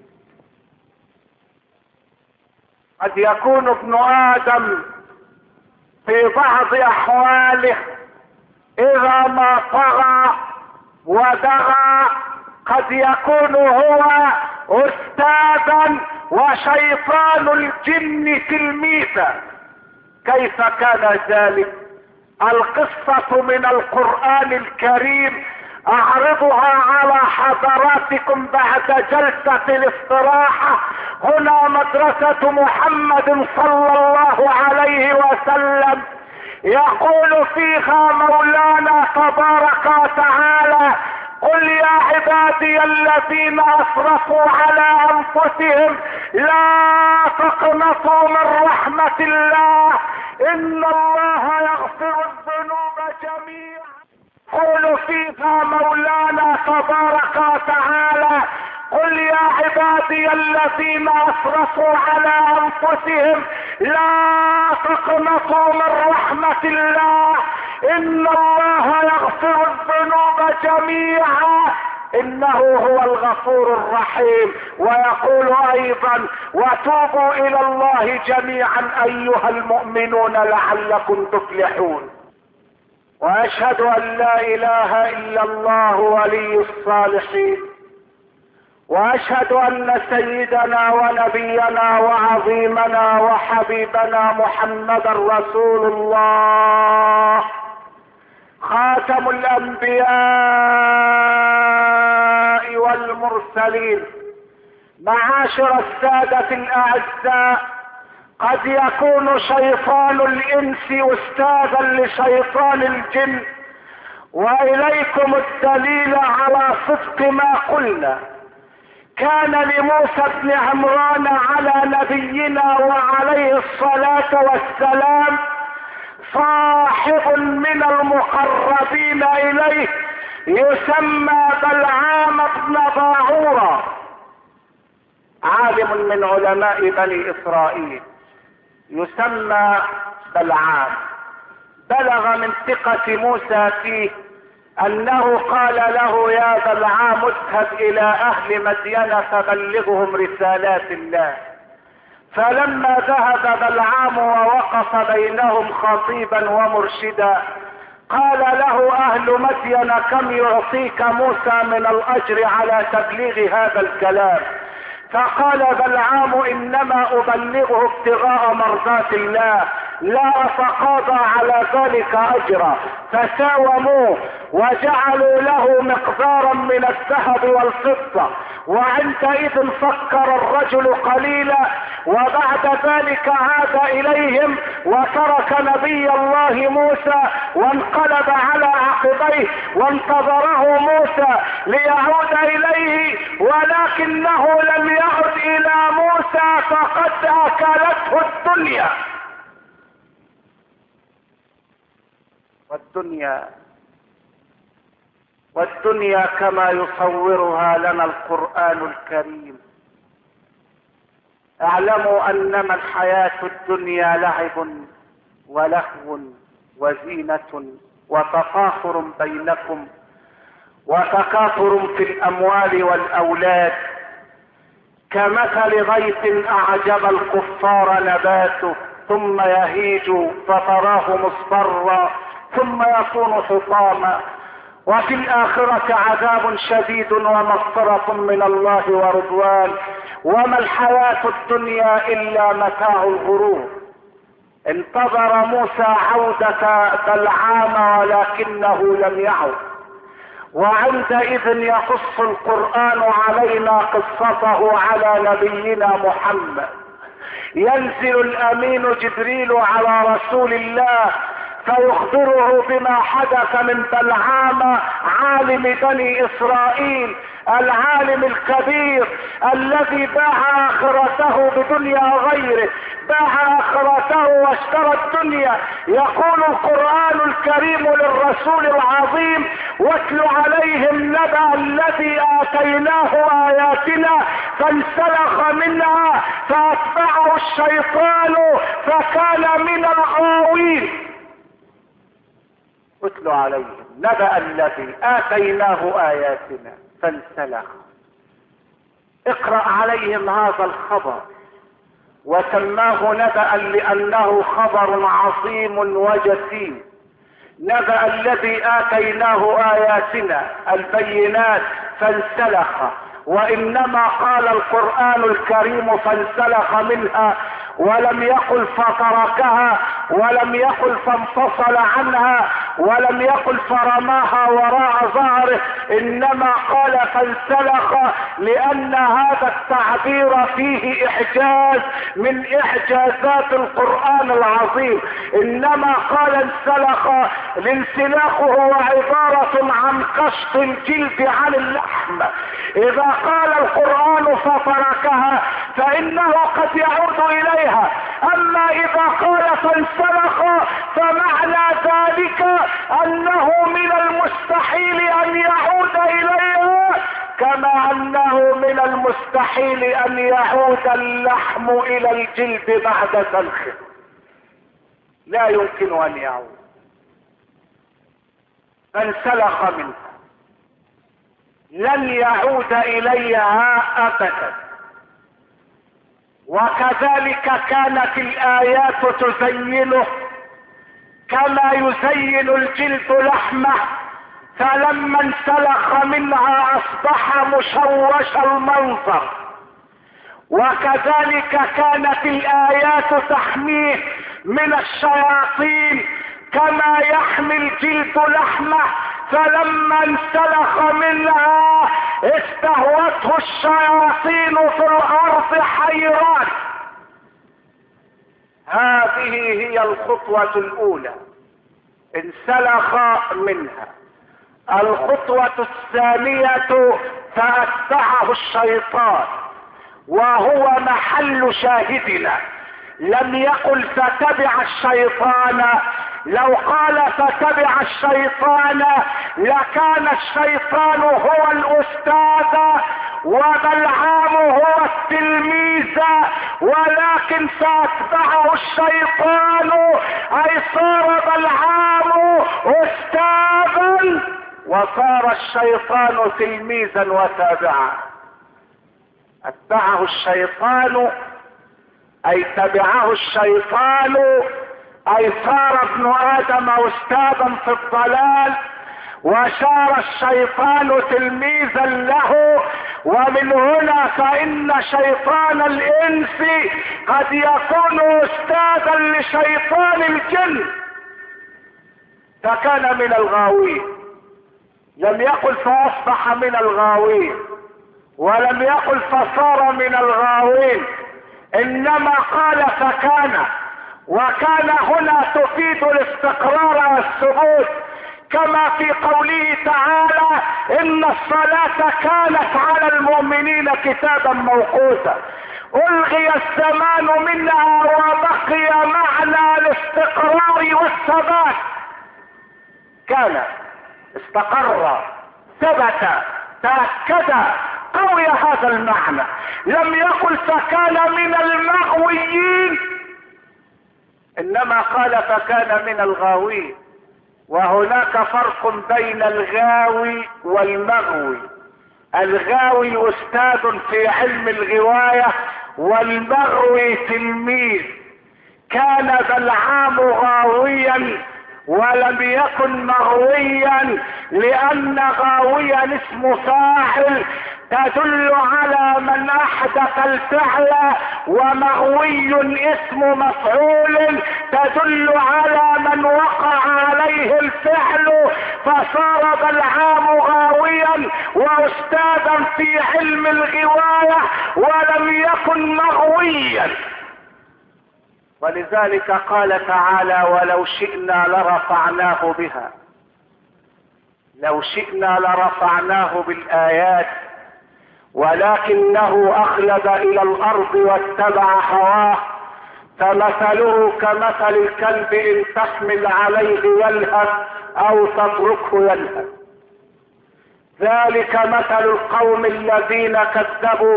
قد يكون ابن ادم في بعض احواله اذا ما طغى ودغى قد يكون هو استاذا وشيطان الجن تلميذا. كيف كان ذلك؟ القصة من القرآن الكريم اعرضها على حضراتكم بعد جلسة الاستراحة. هنا مدرسة محمد صلى الله عليه وسلم يقول فيها مولانا تبارك وتعالى: قل يا عبادي الذين اسرفوا على انفسهم لا تقنطوا من رحمة الله ان الله يغفر الذنوب جميعا. قل فيها مولانا تبارك وتعالى: قل يا عبادي الذين اسرفوا على انفسهم لا تقنطوا من رحمة الله ان الله يغفر الذنوب جميعا انه هو الغفور الرحيم. ويقول ايضا: وتوبوا الى الله جميعا ايها المؤمنون لعلكم تفلحون. واشهد ان لا اله الا الله ولي الصالحين، واشهد ان سيدنا ونبينا وعظيمنا وحبيبنا محمدا رسول الله خاتم الانبياء والمرسلين. معاشر السادة الاعزاء، قد يكون شيطان الانس استاذا لشيطان الجن، واليكم الدليل على صدق ما قلنا. كان لموسى بن عمران على نبينا وعليه الصلاة والسلام صاحب من المقربين اليه يسمى بلعام بن باعورة، عالم من علماء بني اسرائيل يسمى بلعام. بلغ من ثقة موسى فيه انه قال له: يا بلعام اذهب الى اهل مدين فبلغهم رسالات الله. فلما ذهب بلعام ووقف بينهم خطيبا ومرشدا قال له اهل مدين: كم يعطيك موسى من الاجر على تبليغ هذا الكلام؟ فقال بلعام: انما ابلغه ابتغاء مرضات الله، لا اتقاضى على ذلك اجرا. فساوموه وجعلوا له مقدارا من الذهب والفضة. وعندئذ فكر الرجل قليلا، وبعد ذلك عاد اليهم وترك نبي الله موسى وانقلب على عقبيه وانتظره موسى ليعود اليه، ولكنه لم يعد الى موسى فقد اكلته الدنيا. والدنيا كما يصورها لنا القرآن الكريم. اعلموا انما الحياة الدنيا لعب ولهو وزينة وتفاخر بينكم وتكاثر في الاموال والاولاد، كمثل غيث اعجب الكفار نباته ثم يهيج فتراه مصفرا ثم يكون حطاما، وفي الآخرة عذاب شديد ومغفرة من الله ورضوان، وما الحياة الدنيا إلا متاع الغرور. انتظر موسى عودة بلعام ولكنه لم يعد، وعندئذ يقص القرآن علينا قصته على نبينا محمد. ينزل الأمين جبريل على رسول الله فيخبره بما حدث من بلعام عالم بني اسرائيل، العالم الكبير الذي باع اخرته بدنيا غيره، باع اخرته واشترى الدنيا. يقول القرآن الكريم للرسول العظيم: واتل عليهم نبأ الذي آتيناه آياتنا فانسلخ منها فأتبعه الشيطان فكان من الغاوين. اتل عليهم نبأ الذي آتيناه آياتنا فانسلخ. اقرأ عليهم هذا الخبر، وسماه نبأ لأنه خبر عظيم وجسيم. نبأ الذي آتيناه آياتنا البينات فانسلخ. وإنما قال القرآن الكريم فانسلخ منها، ولم يقل فتركها، ولم يقل فانفصل عنها، ولم يقل فرماها وراء ظهره، انما قال فانسلخ لان هذا التعبير فيه اعجاز من اعجازات القرآن العظيم. انما قال انسلخ، الانسلاخ هو عبارة عن قشط الجلد عن اللحم. اذا قال القرآن فتركها فانه قد يعود اليها، اما اذا قال فانسلخ فمعنى ذلك انه من المستحيل ان يعود اليها، كما انه من المستحيل ان يعود اللحم الى الجلد بعد سلخه. لا يمكن ان يعود. فانسلخ منها لن يعود اليها ابدا. وكذلك كانت الآيات تزينه كما يزين الجلد لحمه، فلما انسلخ منها اصبح مشوش المنظر. وكذلك كانت الآيات تحميه من الشياطين كما يحمي الجلد لحمه، فلما انسلخ منها استهوته الشياطين في الارض حيران. هذه هي الخطوة الاولى، انسلخ منها. الخطوة الثانية فاتبعه الشيطان، وهو محل شاهدنا. لم يقل فتبع الشيطان، لو قال فتبع الشيطان لكان الشيطان هو الاستاذ وبلعام هو التلميذ، ولكن فاتبعه الشيطان اي صار بلعام استاذا وصار الشيطان تلميذا وتابعا. اتبعه الشيطان اي تبعه الشيطان اي صار ابن ادم استاذا في الضلال، وصار الشيطان تلميذا له. ومن هنا فان شيطان الانس قد يكون استاذا لشيطان الجن، فكان من الغاوين. لم يقل فاصبح من الغاوين، ولم يقل فصار من الغاوين، انما قال فكان. وكان هنا تفيد الاستقرار والثبوت، كما في قوله تعالى ان الصلاة كانت على المؤمنين كتابا موقوتا. الغي الزمان منها وبقي معنى الاستقرار والثبات. كان استقر ثبت تأكد قوي هذا المعنى. لم يقل فكان من المغويين، انما قال فكان من الغاوين. وهناك فرق بين الغاوي والمغوي. الغاوي استاذ في علم الغواية، والمغوي تلميذ. كان بلعام غاويا ولم يكن مغويا، لان غاويا اسم فاعل تدل على من احدث الفعل، ومغوي اسم مفعول تدل على من وقع عليه الفعل. فصار بلعام غاويا واستاذا في علم الغواية ولم يكن مغويا. ولذلك قال تعالى ولو شئنا لرفعناه بها. لو شئنا لرفعناه بالآيات، ولكنه اخلد الى الارض واتبع هواه، فمثله كمثل الكلب ان تحمل عليه يلهث او تتركه يلهث. ذلك مثل القوم الذين كذبوا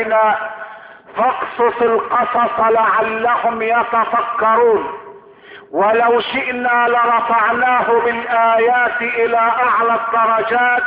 باياتنا فاقصص القصص لعلهم يتفكرون. ولو شئنا لرفعناه بالآيات إلى أعلى الدرجات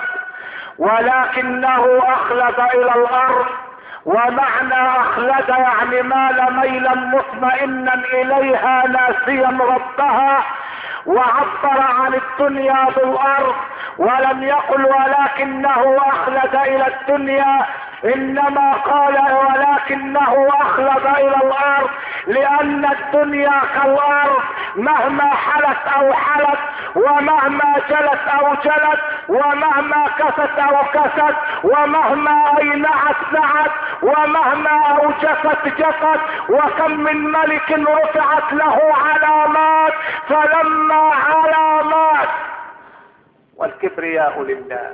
ولكنه أخلد إلى الأرض. ومعنى أخلد يعني مال ميلا مطمئنا إليها ناسيا ربها، وعبر عن الدنيا بالأرض ولم يقل ولكنه أخلد إلى الدنيا، إنما قال ولكنه أخلد إلى الأرض، لأن الدنيا كالأرض مهما حلت أو حلت، ومهما جلت أو جلت، ومهما كست أو كست، ومهما أينعت نعت، ومهما أوجست جست. وكم من ملك رفعت له علامات فلما علامات. والكبرياء لله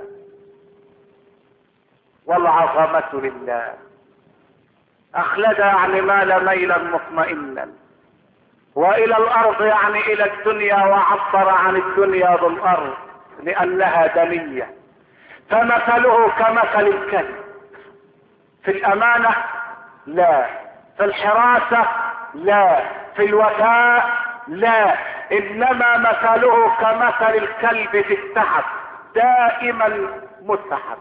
والعظمة لله. أخلد يعني مال ميلا مطمئنا، وإلى الأرض يعني إلى الدنيا، وعبر عن الدنيا بالأرض لأنها دنية. فمثله كمثل الكلب في الأمانة لا، في الحراسة لا، في الوفاء لا، إنما مثله كمثل الكلب في التعب، دائما متعب.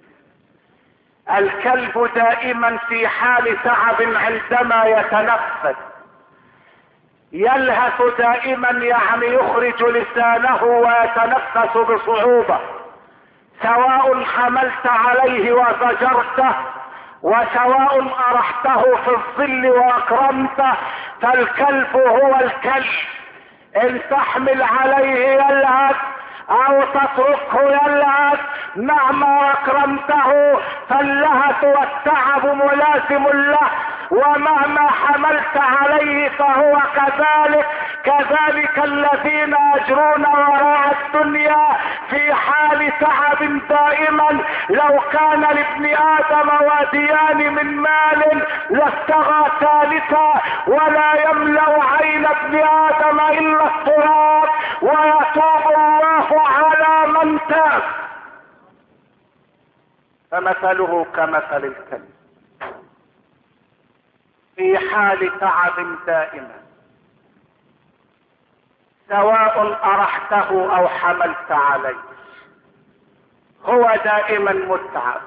الكلب دائما في حال تعب عندما يتنفس، يلهث دائما يعني يخرج لسانه ويتنفس بصعوبة، سواء حملت عليه وزجرته، وسواء أرحته في الظل وأكرمته، فالكلب هو الكلب. إن تحمل عليه يلهث أو تتركه يلهث، مهما أكرمته فاللهث والتعب ملازم له، ومهما حملت عليه فهو كذلك. كذلك الذين يجرون وراء الدنيا في حال تعب دائما. لو كان لابن آدم واديان من مال لاستغى ثالثا، ولا يملأ عين ابن آدم إلا التراب، ويتوب الله على من تاب. فمثله كمثل الكلب في حال تعب دائما، سواء أرحته أو حملت عليه، هو دائما متعب،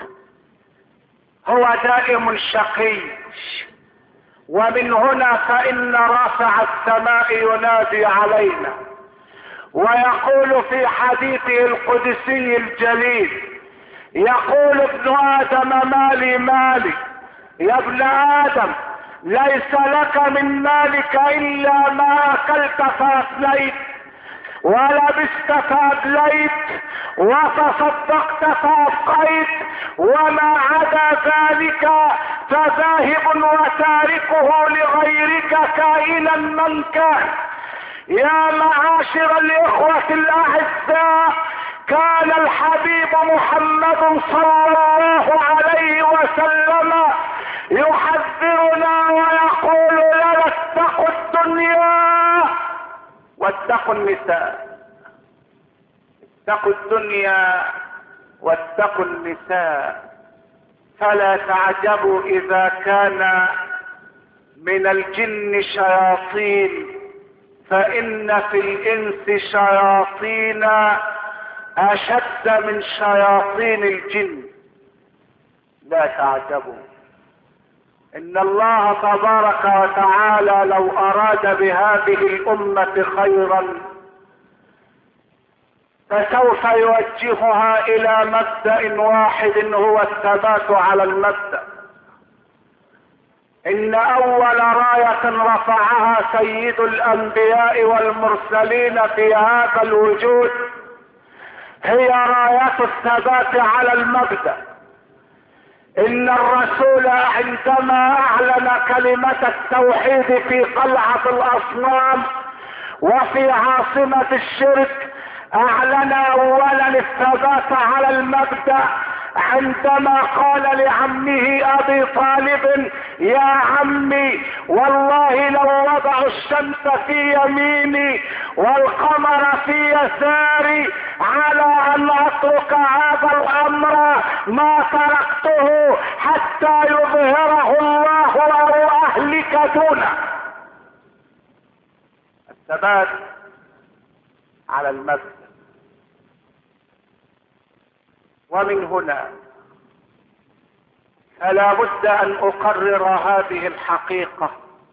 هو دائم شقي. ومن هنا فإن رافع السماء ينادي علينا ويقول في حديثه القدسي الجليل، يقول ابن آدم مالي مالي. يا ابن آدم ليس لك من مالك إلا ما أكلت فأفليت، ولبست فأبليت، وتصدقت فأبقيت، وما عدا ذلك فذاهب وتاركه لغيرك كائنا من كان. يا معاشر الإخوة الأعزاء، كان الحبيب محمد صلى الله عليه وسلم يحذرنا ويقول لنا اتقوا الدنيا واتقوا النساء. اتقوا الدنيا واتقوا النساء. فلا تعجبوا إذا كان من الجن شياطين، فإن في الإنس شياطين أشد من شياطين الجن. لا تعجبوا، إن الله تبارك وتعالى لو أراد بهذه الأمة خيرا فسوف يوجهها إلى مبدأ واحد هو الثبات على المبدأ. إن أول راية رفعها سيد الأنبياء والمرسلين في هذا الوجود هي راية الثبات على المبدأ. إن الرسول عندما أعلن كلمة التوحيد في قلعة الأصنام وفي عاصمة الشرك أعلن أولا الثبات على المبدأ، عندما قال لعمه أبي طالب يا عمي والله لو وضعوا الشمس في يميني والقمر في يساري على أن أترك هذا الأمر ما تركته حتى يظهره الله أو أهلك دونه. ثبات على المبدأ. ومن هنا فلا بد ان اقرر هذه الحقيقة،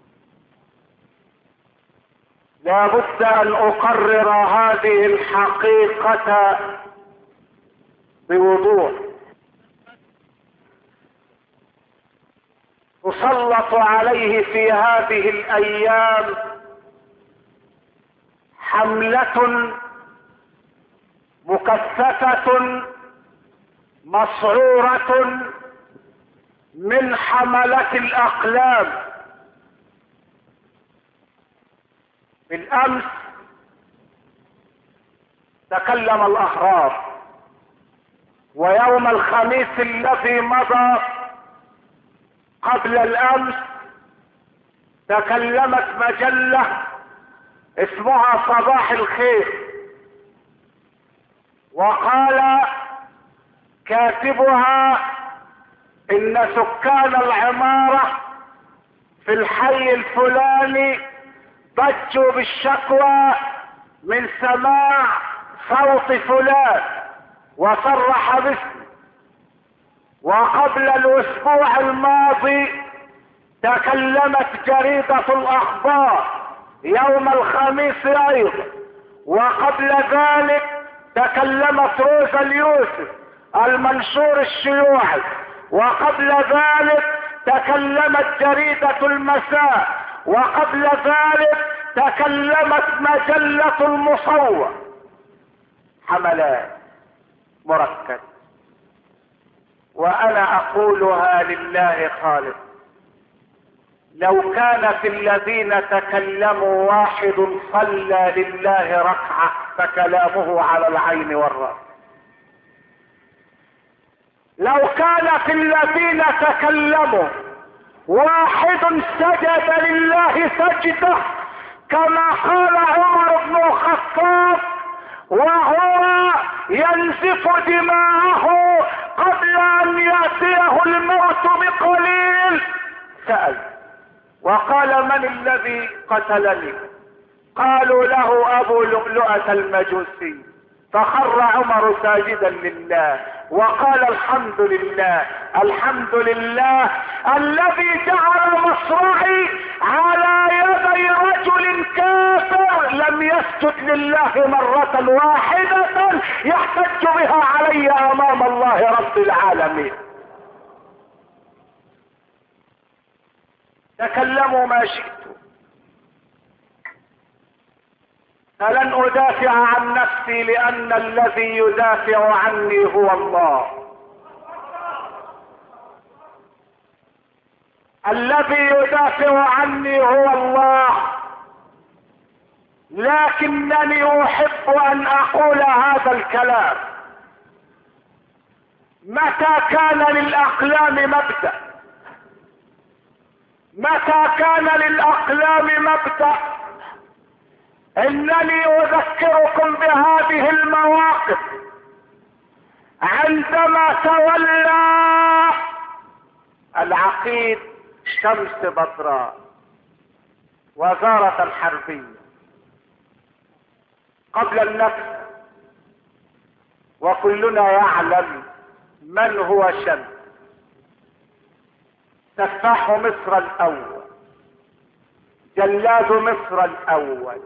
لا بد ان اقرر هذه الحقيقة بوضوح. تسلط عليه في هذه الايام حملة مكثفة مسعورة من حملة الاقلام. بالامس تكلم الاهرام، ويوم الخميس الذي مضى قبل الامس تكلمت مجلة اسمها صباح الخير، وقال كاتبها ان سكان العمارة في الحي الفلاني ضجوا بالشكوى من سماع صوت فلان وصرح باسمه. وقبل الاسبوع الماضي تكلمت جريدة الاخبار يوم الخميس ايضا، وقبل ذلك تكلمت روزا اليوسف المنشور الشيوعي، وقبل ذلك تكلمت جريدة المساء، وقبل ذلك تكلمت مجلة المصور. حملات مركز، وانا اقولها لله خالص. لو كان في الذين تكلموا واحد صلى لله ركعة فكلامه على العين والرأس. لو كان في الذين تكلموا واحد سجد لله سجدة كما قال عمر بن الخطاب وهو ينزف دماءه قبل ان يأتيه الموت بقليل، سأل وقال من الذي قتلني؟ قالوا له ابو لؤلؤة المجوسي، فخر عمر ساجدا لله وقال الحمد لله الحمد لله الذي جعل مصرعي على يدي رجل كافر لم يسجد لله مرة واحدة يحتج بها علي امام الله رب العالمين. تكلموا ما شئتم، فلن ادافع عن نفسي لان الذي يدافع عني هو الله. الذي يدافع عني هو الله، لكنني احب ان اقول هذا الكلام. متى كان للاقلام مبدأ، متى كان للاقلام مبدأ، انني اذكركم بهذه المواقف عندما تولى العقيد شمس بدراء وزارة الحربية قبل النفس، وكلنا يعلم من هو شمس، سفاح مصر الاول، جلاد مصر الاول،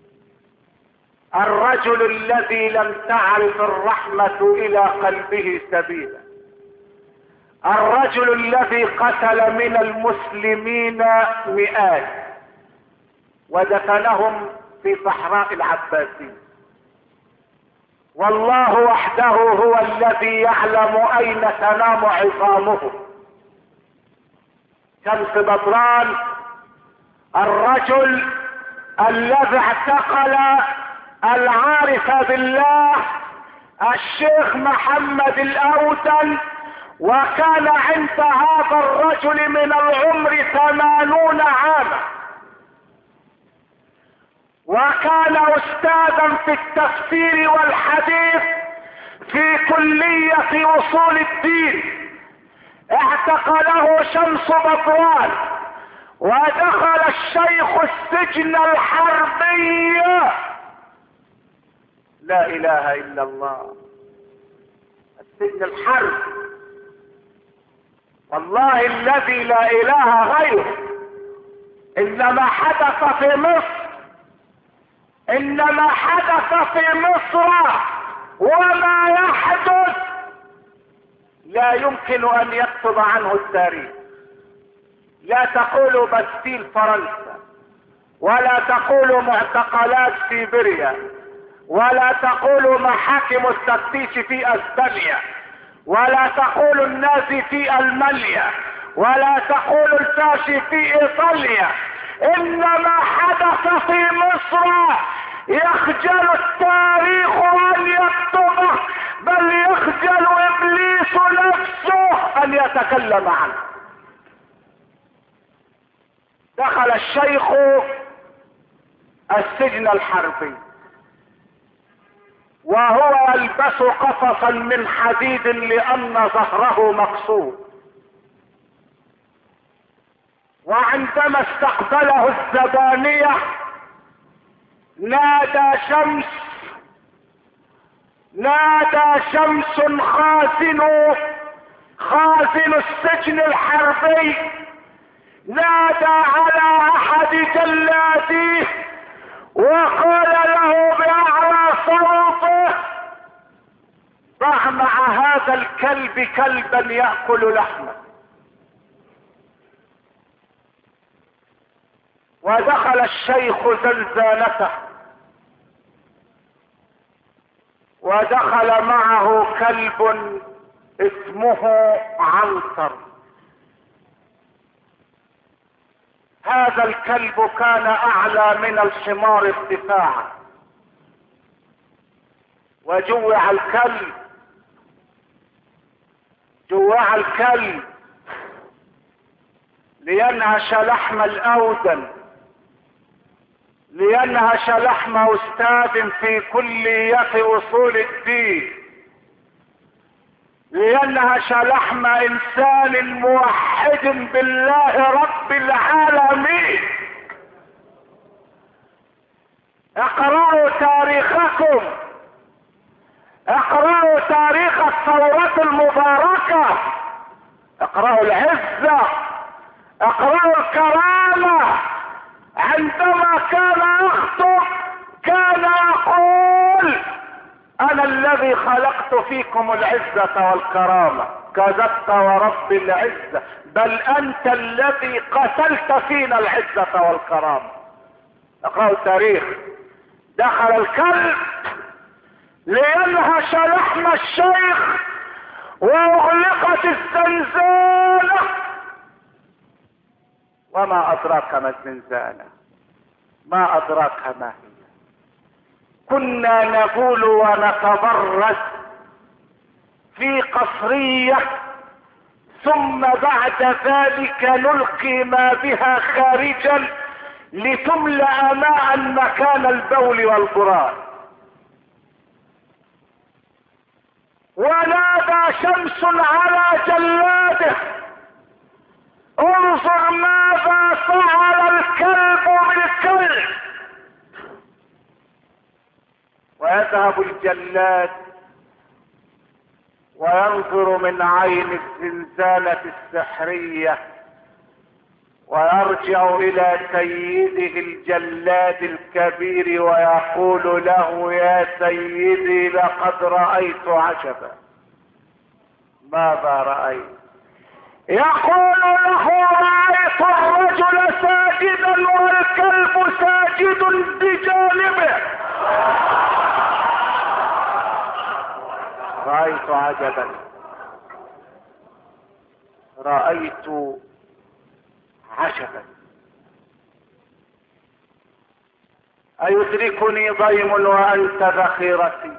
الرجل الذي لم تعرف الرحمة الى قلبه سبيلا، الرجل الذي قتل من المسلمين مئات ودفنهم في صحراء العباسية، والله وحده هو الذي يعلم اين تنام عظامه. شمس بدران الرجل الذي اعتقل العارف بالله الشيخ محمد الاودن، وكان عند هذا الرجل من العمر 80 عاما، وكان استاذا في التفسير والحديث في كلية اصول الدين. اعتقله شمس بدران ودخل الشيخ السجن الحربي. لا اله الا الله، السجن الحرب. والله الذي لا اله غيره، انما حدث في مصر، انما حدث في مصر وما يحدث لا يمكن ان يكتب عنه التاريخ. لا تقولوا بستيل فرنسا، ولا تقولوا معتقلات سيبيريا، ولا تقولوا محاكم التفتيش في اسبانيا، ولا تقولوا النازي في المانيا، ولا تقولوا الفاشي في ايطاليا. انما حدث في مصر يخجل التاريخ ان يكتبه، بل يخجل ابليس نفسه ان يتكلم عنه. دخل الشيخ السجن الحربي وهو يلبس قفصا من حديد لان ظهره مكسور، وعندما استقبله الزبانية نادى شمس خازن السجن الحربي، نادى على احد جلاديه وقال له باعلى صوته: ضع مع هذا الكلب كلبا يأكل لحمه. ودخل الشيخ زنزانته، ودخل معه كلب اسمه عنتر. هذا الكلب كان اعلى من الحمار ارتفاعا، وجوع الكلب لينهش لحم الاودن، لينهش لحم استاذ في كلية اصول الدين، لينهش لحم انسان موحد بالله رب العالمين. اقرأوا تاريخكم، اقرأوا تاريخ الثورة المباركة، اقرأوا العزة، اقرأوا الكرامة. عندما كان يخطب كان يقول: انا الذي خلقت فيكم العزة والكرامة. كذبت ورب العزة، بل انت الذي قتلت فينا العزة والكرامة. اقرأوا التاريخ. دخل الكلب لينهش لحم الشيخ واغلقت الزنزانة. وما ادراك ما الزنزانة، ما ادراك ما هي. كنا نقول ونتبرز في قصرية، ثم بعد ذلك نلقي ما بها خارجا لتملأ ماء مكان البول والبراز. ونادى شمس على جلاده: انظر ماذا فعل الكلب بالكلب. ويذهب الجلاد وينظر من عين الزنزانة السحرية، ويرجع الى سيده الجلاد الكبير ويقول له: يا سيدي لقد رأيت عجبا. ماذا رأيت؟ يقول له: رأيت الرجل ساجدا والكلب ساجد بجانبه. رأيت عجبا، رأيت عجبا. أيدركني ضيم وأنت ذخيرتي؟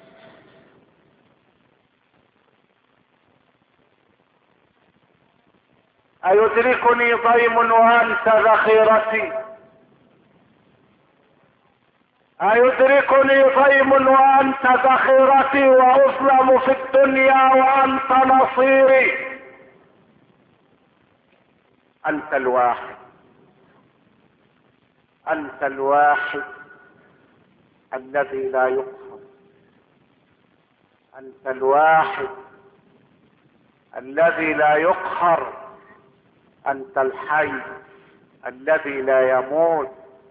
أيدركني ضيم وأنت ذخيرتي؟ أيدركني ضيم وأنت ذخيرتي وأظلم في الدنيا وأنت نصيري؟ أنت الواحد انت الواحد الذي لا يقهر، انت الواحد الذي لا يقهر، انت الحي الذي لا يموت،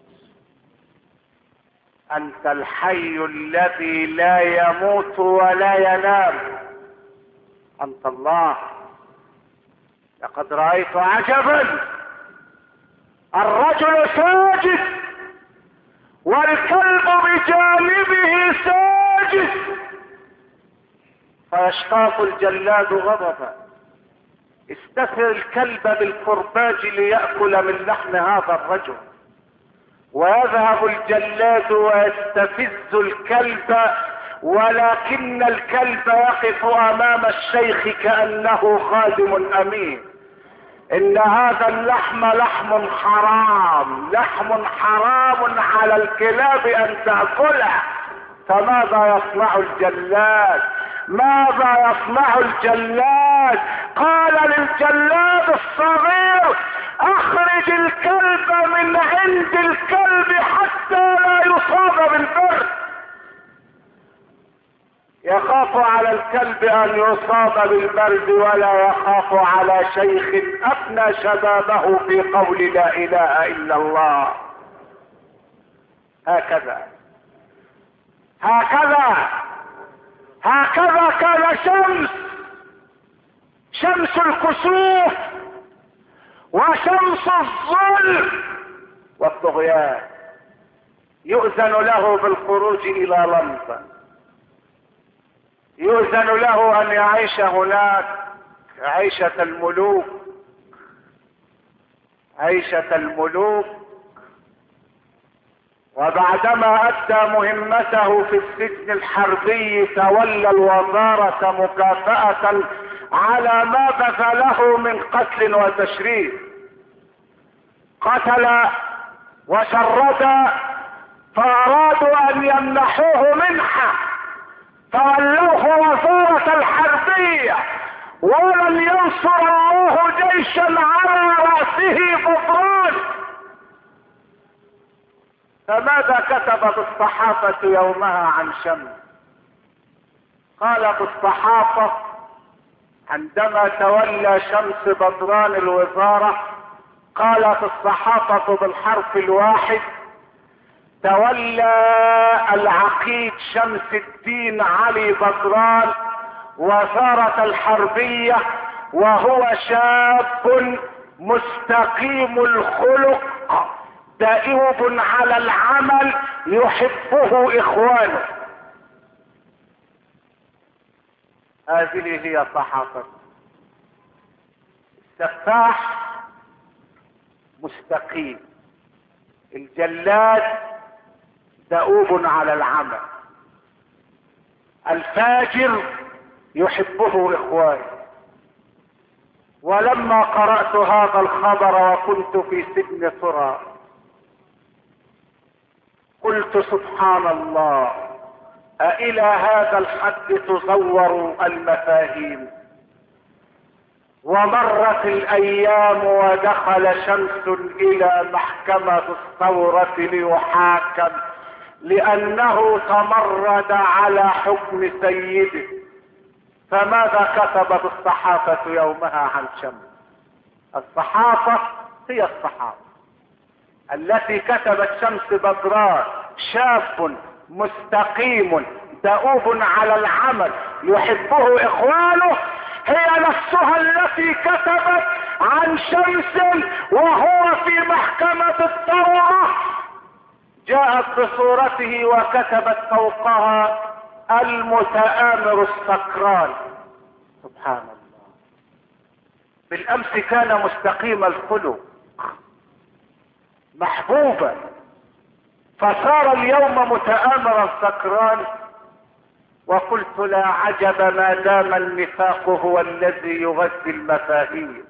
انت الحي الذي لا يموت ولا ينام، انت الله. لقد رأيت عجبا، الرجل ساجد والكلب بجانبه ساجد، فيشتاق الجلاد غضبا، استثر الكلب بالكرباج ليأكل من لحم هذا الرجل، ويذهب الجلاد ويستفز الكلب، ولكن الكلب يقف امام الشيخ كأنه خادم امين. ان هذا اللحم لحم حرام، لحم حرام على الكلاب ان تأكله. فماذا يصنع الجلاد؟ ماذا يصنع الجلاد؟ قال للجلاد الصغير: اخرج الكلب من عند الكلب حتى لا يصاب بالبرد. يخاف على الكلب ان يصاب بالبرد، ولا يخاف على شيخ افنى شبابه في قول لا اله الا الله. هكذا كان شمس الكسوف وشمس الظلم والطغيان. يؤذن له بالخروج الى لندن، يؤذن له ان يعيش هناك عيشة الملوك، عيشة الملوك. وبعدما ادى مهمته في السجن الحربي تولى الوزارة مكافأة على ما بذله من قتل وتشريد. قتل وشرد، فارادوا ان يمنحوه منحة، فولوه وزارة الحربية، ولن ينصر الله جيشا على رأسه غفران. فماذا كتبت الصحافة يومها عن شمس؟ قالت الصحافة: عندما تولى شمس بدران الوزارة، قالت الصحافة بالحرف الواحد: تولى العقيد شمس الدين علي بدران وزارة الحربية، وهو شاب مستقيم الخلق دؤوب على العمل يحبه اخوانه. هذه هي صحافة. السفاح مستقيم، الجلاد دؤوب على العمل، الفاجر يحبه اخوانه. ولما قرأت هذا الخبر وكنت في سجن ثرى قلت: سبحان الله، أإلى هذا الحد تزور المفاهيم؟ ومرت الايام ودخل شمس الى محكمة الثورة ليحاكم لانه تمرد على حكم سيده. فماذا كتبت الصحافة يومها عن شمس؟ الصحافة هي الصحافة التي كتبت شمس بدران شاب مستقيم دؤوب على العمل يحبه اخوانه، هي نفسها التي كتبت عن شمس وهو في محكمة الثورة، جاءت بصورته وكتبت فوقها: المتآمر السكران. سبحان الله، بالامس كان مستقيم الخلق محبوبا، فصار اليوم متآمرا سكران. وقلت: لا عجب ما دام النفاق هو الذي يغذي المفاهيم.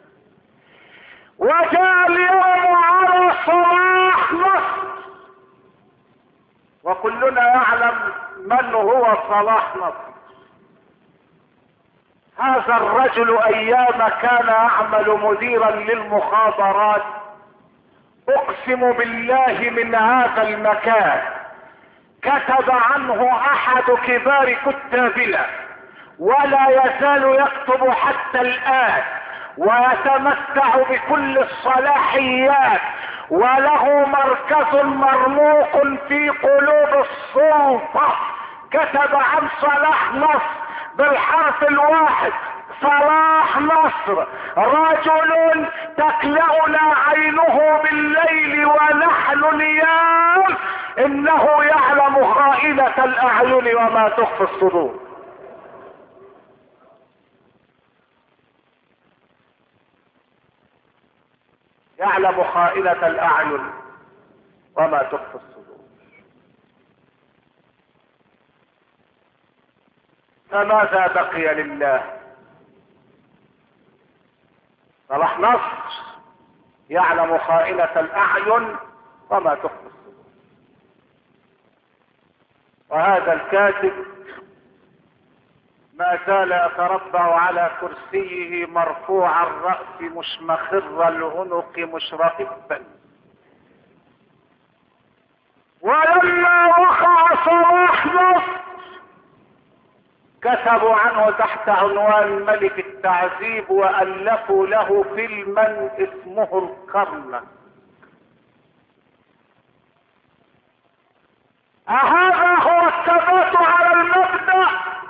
وجاء اليوم على صلاح نصر، وكلنا يعلم من هو صلاح نصر. هذا الرجل ايام كان يعمل مديرا للمخابرات، اقسم بالله من هذا المكان كتب عنه احد كبار كتابنا ولا يزال يكتب حتى الان ويتمتع بكل الصلاحيات وله مركز مرموق في قلوب السلطة. كتب عن صلاح نصر بالحرف الواحد: صلاح نصر رجل تكلأنا عينه بالليل ونحن نيام، انه يعلم خائنة الاعين وما تخفي الصدور. يعلم خائنة الاعين وما تخفي الصدور. فماذا بقي لله؟ صلاح نصر يعلم خائنة الاعين وما تخفي الصدور. وهذا الكاتب ما زال يتربع على كرسيه مرفوع الرأس مشمخر العنق مشرئبا. ولما وقع صلاح نصر كتبوا عنه تحت عنوان ملك التعذيب وألفوا له فيلما اسمه القرن. أهذا هو الثبات على المبدأ؟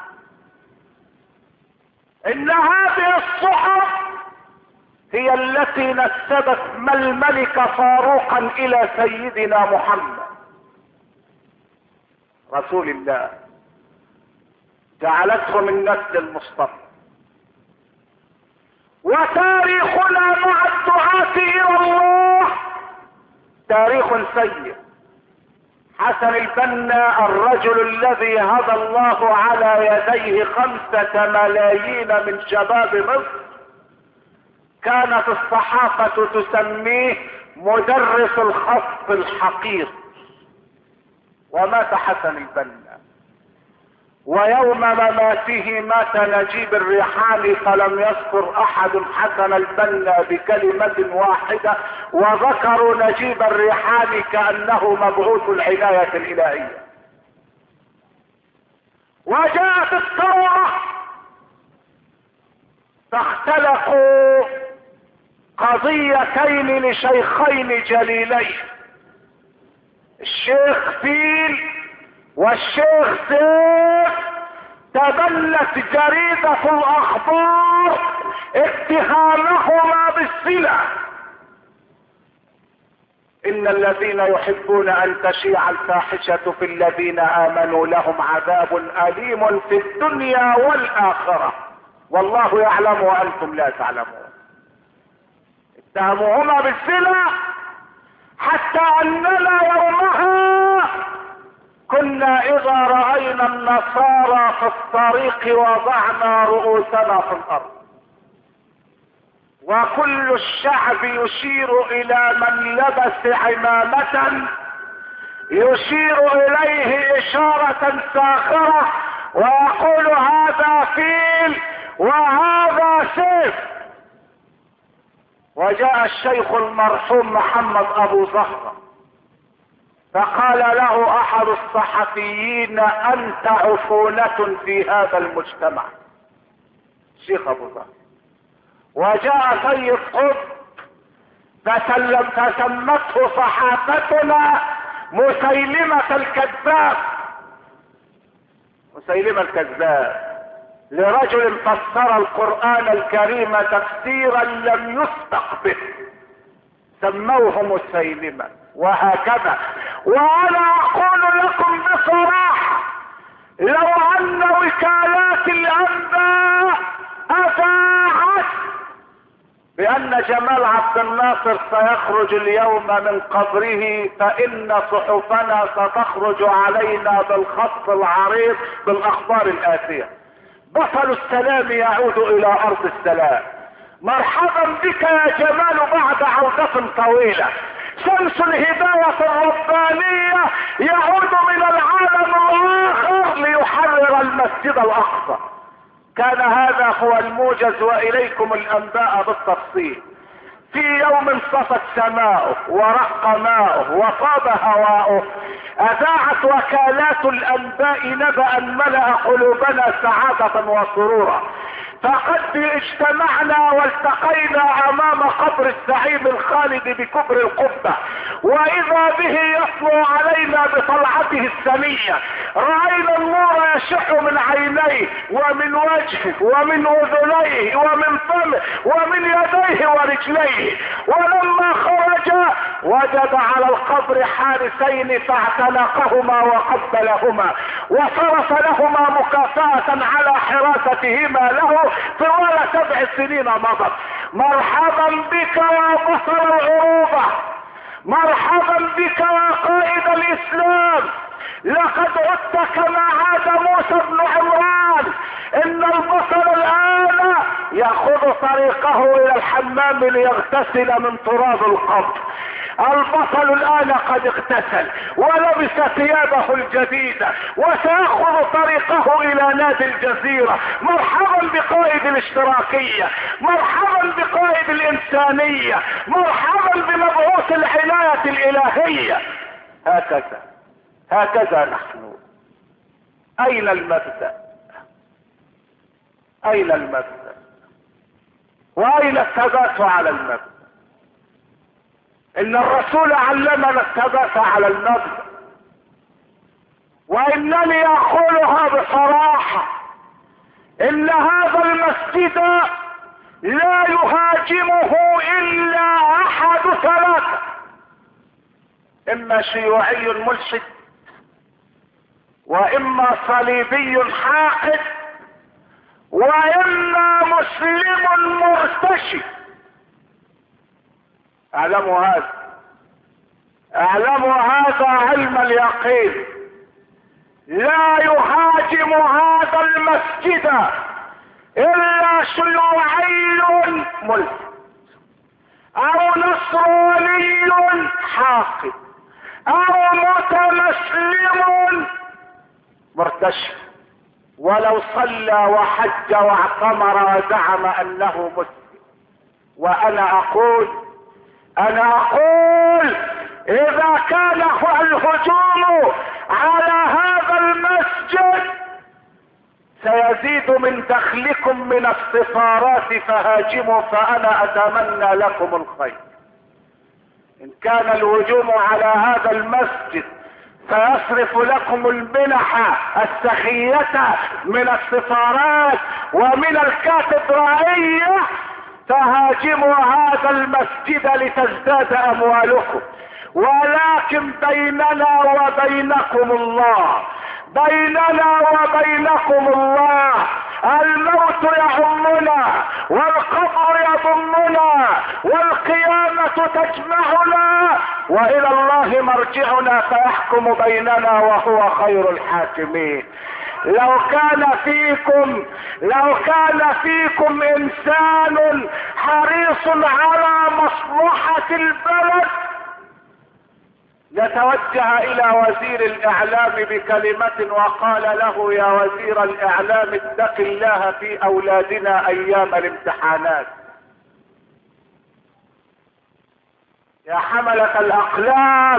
إن هذه الصحف هي التي نسبت الملك فاروقا إلى سيدنا محمد رسول الله، جعلته من نسل المصطفى. وتاريخنا مع الدعاة إلى الله تاريخ سيء. حسن البنا الرجل الذي هدى الله على يديه 5 ملايين من شباب مصر كانت الصحافة تسميه مدرس الخط الحقير. ومات حسن البنا، ويوم مماته مات نجيب الريحاني، فلم يذكر احد حسن البنا بكلمة واحدة، وذكروا نجيب الريحاني كأنه مبعوث العناية الالهية. وجاءت الثورة فاختلقوا قضيتين لشيخين جليلين، الشيخ فيل والشيخ سيف. تبنت جريدة الاخبار اتهامهما بالسلع. ان الذين يحبون ان تشيع الفاحشة في الذين امنوا لهم عذاب اليم في الدنيا والاخرة والله يعلم وانتم لا تعلمون. اتهموهما بالسلع حتى اننا يومها كنا اذا رأينا النصارى في الطريق وضعنا رؤوسنا في الارض، وكل الشعب يشير الى من لبس عمامة يشير اليه اشارة ساخرة ويقول هذا فيل وهذا سيف. وجاء الشيخ المرحوم محمد ابو زهرة فقال له احد الصحفيين انت عفونة في هذا المجتمع، شيخ ابو زهرة. وجاء سيد قطب فسمته صحافتنا مسيلمة الكذاب. مسيلمة الكذاب لرجل فسر القرآن الكريم تفسيرا لم يسبق به، سموه مسيلمة. وهكذا. وانا اقول لكم بصراحة لو ان وكالات الانباء اذاعت بان جمال عبد الناصر سيخرج اليوم من قبره فان صحفنا ستخرج علينا بالخط العريض بالاخبار الاتية: بطل السلام يعود الى ارض السلام، مرحبا بك يا جمال بعد عودة طويلة، شمس الهداية الربانية يعود من العالم الاخر ليحرر المسجد الاقصى. كان هذا هو الموجز واليكم الانباء بالتفصيل. في يوم صفت سماؤه ورق ماؤه وطاب هواؤه اذاعت وكالات الانباء نبأ ملأ قلوبنا سعادة وسرورا. فقد اجتمعنا والتقينا امام قبر الزعيم الخالد بكبر القبة، واذا به يطلع علينا بطلعته السمية. رأينا النور يشح من عينيه ومن وجهه ومن اذنيه ومن فمه ومن يديه ورجليه. ولما خرج وجد على القبر حارسين فاعتنقهما وقبلهما وصرف لهما مكافأة على حراستهما له طوال 7 سنين مضت. مرحبا بك يا بصر العروبة، مرحبا بك يا قائد الاسلام، لقد عدت كما عاد موسى بن عمران. ان البصر الان ياخذ طريقه الى الحمام ليغتسل من تراب القبر. البصل الان قد اغتسل ولبس ثيابه الجديدة وسيأخذ طريقه الى نادي الجزيرة. مرحبا بقائد الاشتراكية، مرحبا بقائد الانسانية، مرحبا بمبعوث العناية الالهية. هكذا نحن. اين المبدأ؟ اين المبدأ؟ واين الثبات على المبدأ؟ ان الرسول علمنا الثبات على المبدأ، وانني اقولها بصراحة ان هذا المسجد لا يهاجمه الا احد 3: اما شيوعي ملحد، واما صليبي حاقد، واما مسلم مرتشي. اعلموا هذا علم اليقين. لا يهاجم هذا المسجد الا شيوعي ملحد او نصراني حاقد او متمسلم مرتشي، ولو صلى وحج واعتمر وزعم انه مسلم. وانا اقول اذا كان الهجوم على هذا المسجد سيزيد من دخلكم من السفارات فهاجموا، فانا اتمنى لكم الخير. ان كان الهجوم على هذا المسجد سيصرف لكم المنح السخية من السفارات ومن الكاتدرائية، فهاجموا هذا المسجد لتزداد اموالكم. ولكن بيننا وبينكم الله، بيننا وبينكم الله. الموت يعمنا والقبر يضمنا والقيامة تجمعنا والى الله مرجعنا فيحكم بيننا وهو خير الحاكمين. لو كان فيكم انسان حريص على مصلحة البلد يتوجه الى وزير الاعلام بكلمة وقال له: يا وزير الاعلام اتق الله في اولادنا ايام الامتحانات. يا حملة الاقلام،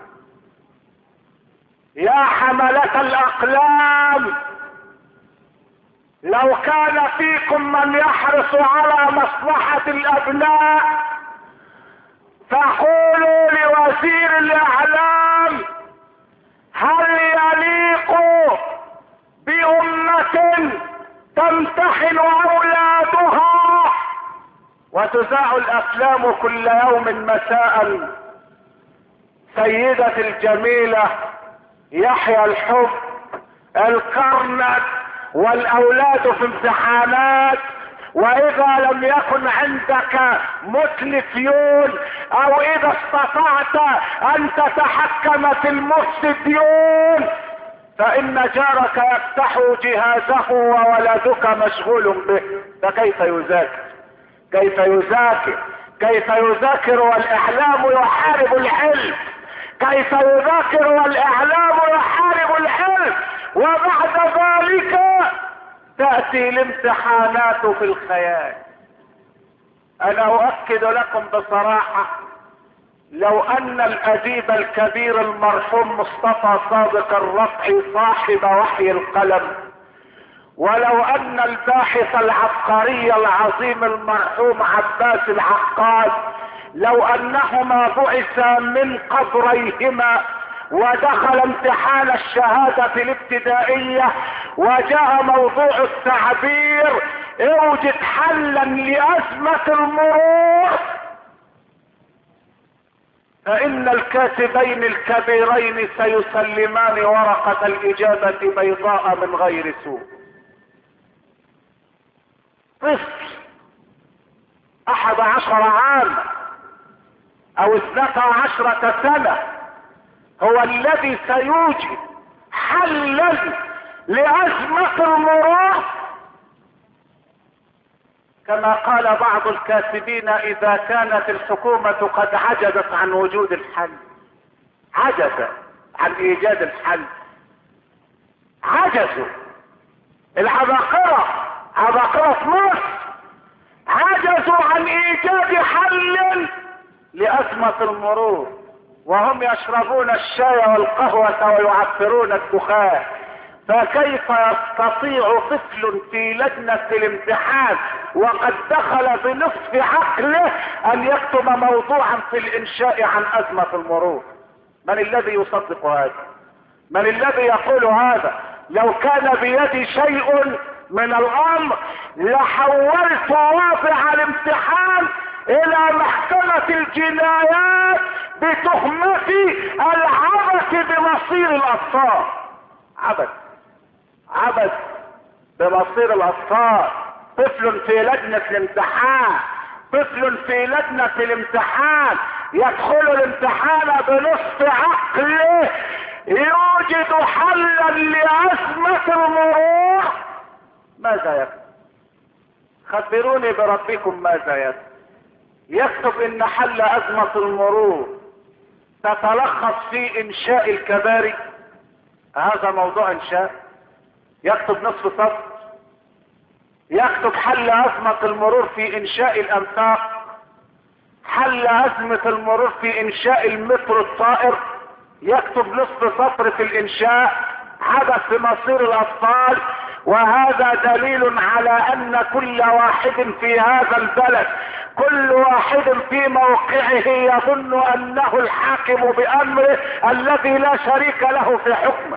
يا حملة الاقلام، لو كان فيكم من يحرص على مصلحة الابناء فقولوا لوزير الاعلام: هل يليق بامة تمتحن اولادها وتذاع الافلام كل يوم مساء سيدة الجميلة، يحيى الحب، الكرنك، والاولاد في امتحانات، واذا لم يكن عندك متلفيون او اذا استطعت ان تتحكم في المفسدين فان جارك يفتح جهازه وولدك مشغول به. فكيف يذاكر؟ كيف يذاكر والاعلام يحارب العلم؟ كيف يذاكر والاعلام يحارب العلم؟ وبعد ذلك تأتي الامتحانات في الخيال. انا اؤكد لكم بصراحة، لو ان الاديب الكبير المرحوم مصطفى صادق الرفعي صاحب وحي القلم، ولو ان الباحث العبقري العظيم المرحوم عباس العقاد، لو انهما بعثا من قبريهما ودخل امتحان الشهادة الابتدائية وجاء موضوع التعبير اوجد حلا لأزمة المرور، فإن الكاتبين الكبيرين سيسلمان ورقة الإجابة بيضاء من غير سوء. طفل 11 عام أو 12 سنة هو الذي سيوجد حلا لأزمة المرور، كما قال بعض الكاتبين اذا كانت الحكومة قد عجزت عن وجود الحل، عجزت عن ايجاد الحل، عجزوا العباقرة، عباقرة مصر عجزوا عن ايجاد حل لأزمة المرور، وهم يشربون الشاي والقهوة ويعفرون الدخان، فكيف يستطيع طفل في لجنة الامتحان وقد دخل بنصف عقله ان يكتب موضوعا في الانشاء عن ازمة المرور؟ من الذي يصدق هذا؟ من الذي يقول هذا؟ لو كان بيدي شيء من الامر لحولت واضع الامتحان الى محكمة الجنايات بتهمة العبث بمصير الاطفال. عبث بمصير الاطفال. طفل في لجنة الامتحان، طفل في لجنة الامتحان يدخل الامتحان بنصف عقله يوجد حلا لأزمة المرور. ماذا يكتب؟ خبروني بربكم ماذا يكتب؟ يكتب ان حل أزمة المرور تتلخص في انشاء الكباري، هذا موضوع انشاء، يكتب نصف سطر. يكتب حل أزمة المرور في انشاء الانفاق، حل أزمة المرور في انشاء المترو الطائر، يكتب نصف سطر في الانشاء، عبث بمصير الاطفال. وهذا دليل على ان كل واحد في هذا البلد، كل واحد في موقعه يظن انه الحاكم بامره الذي لا شريك له في حكمه.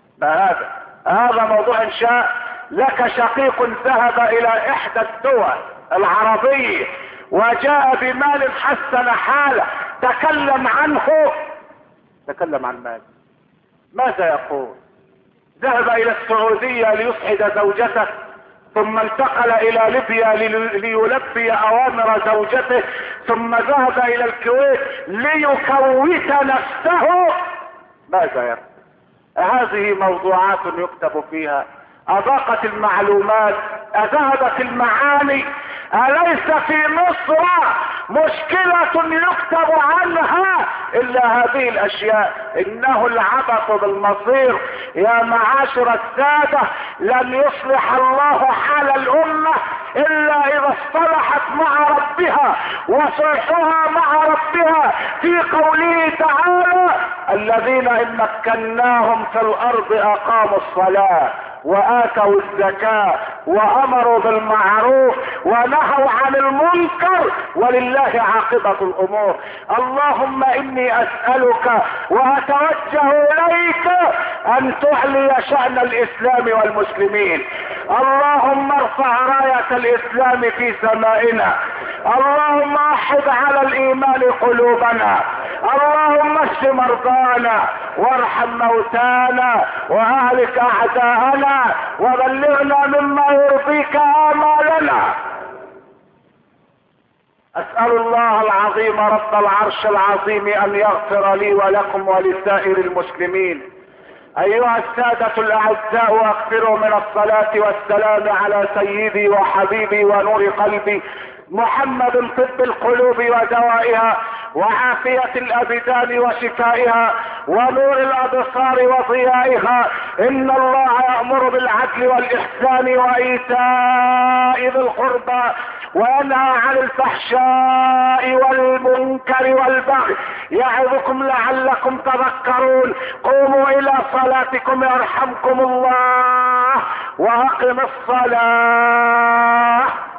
هذا موضوع انشاء. لك شقيق ذهب الى احدى الدول العربية وجاء بمال حسن حاله، تكلم عنه، تكلم عن مال. ماذا يقول؟ ذهب الى السعودية ليسعد زوجته، ثم انتقل الى ليبيا ليلبي اوامر زوجته، ثم ذهب الى الكويت ليكوت نفسه. ماذا يقول؟ هذه موضوعات يكتب فيها. اضاقت المعلومات، اذهبت المعاني. اليس في مصر مشكلة يكتب عنها الا هذه الاشياء؟ انه العبث بالمصير. يا معاشر السادة، لن يصلح الله حال الامة الا اذا اصطلحت مع ربها، وصلحها مع ربها في قوله تعالى: الذين ان مكناهم في الارض اقاموا الصلاة وآتوا الزكاة وامروا بالمعروف ونهوا عن المنكر ولله عاقبة الامور. اللهم اني اسألك واتوجه اليك ان تعلي شأن الاسلام والمسلمين. اللهم ارفع راية الاسلام في سمائنا. اللهم احد على الايمان قلوبنا. اللهم اشف مرضانا وارحم موتانا واهلك اعداءنا وبلغنا مما يرضيك آمالنا. اسأل الله العظيم رب العرش العظيم ان يغفر لي ولكم ولسائر المسلمين. ايها السادة الاعزاء، اكثروا من الصلاة والسلام على سيدي وحبيبي ونور قلبي محمد طب القلوب ودوائها، وعافية الابدان وشفائها، ونور الابصار وضيائها. ان الله يأمر بالعدل والاحسان وايتاء ذي القربى، وينهى عن الفحشاء والمنكر والبغي، يعظكم لعلكم تذكرون. قوموا الى صلاتكم يرحمكم الله، واقم الصلاة.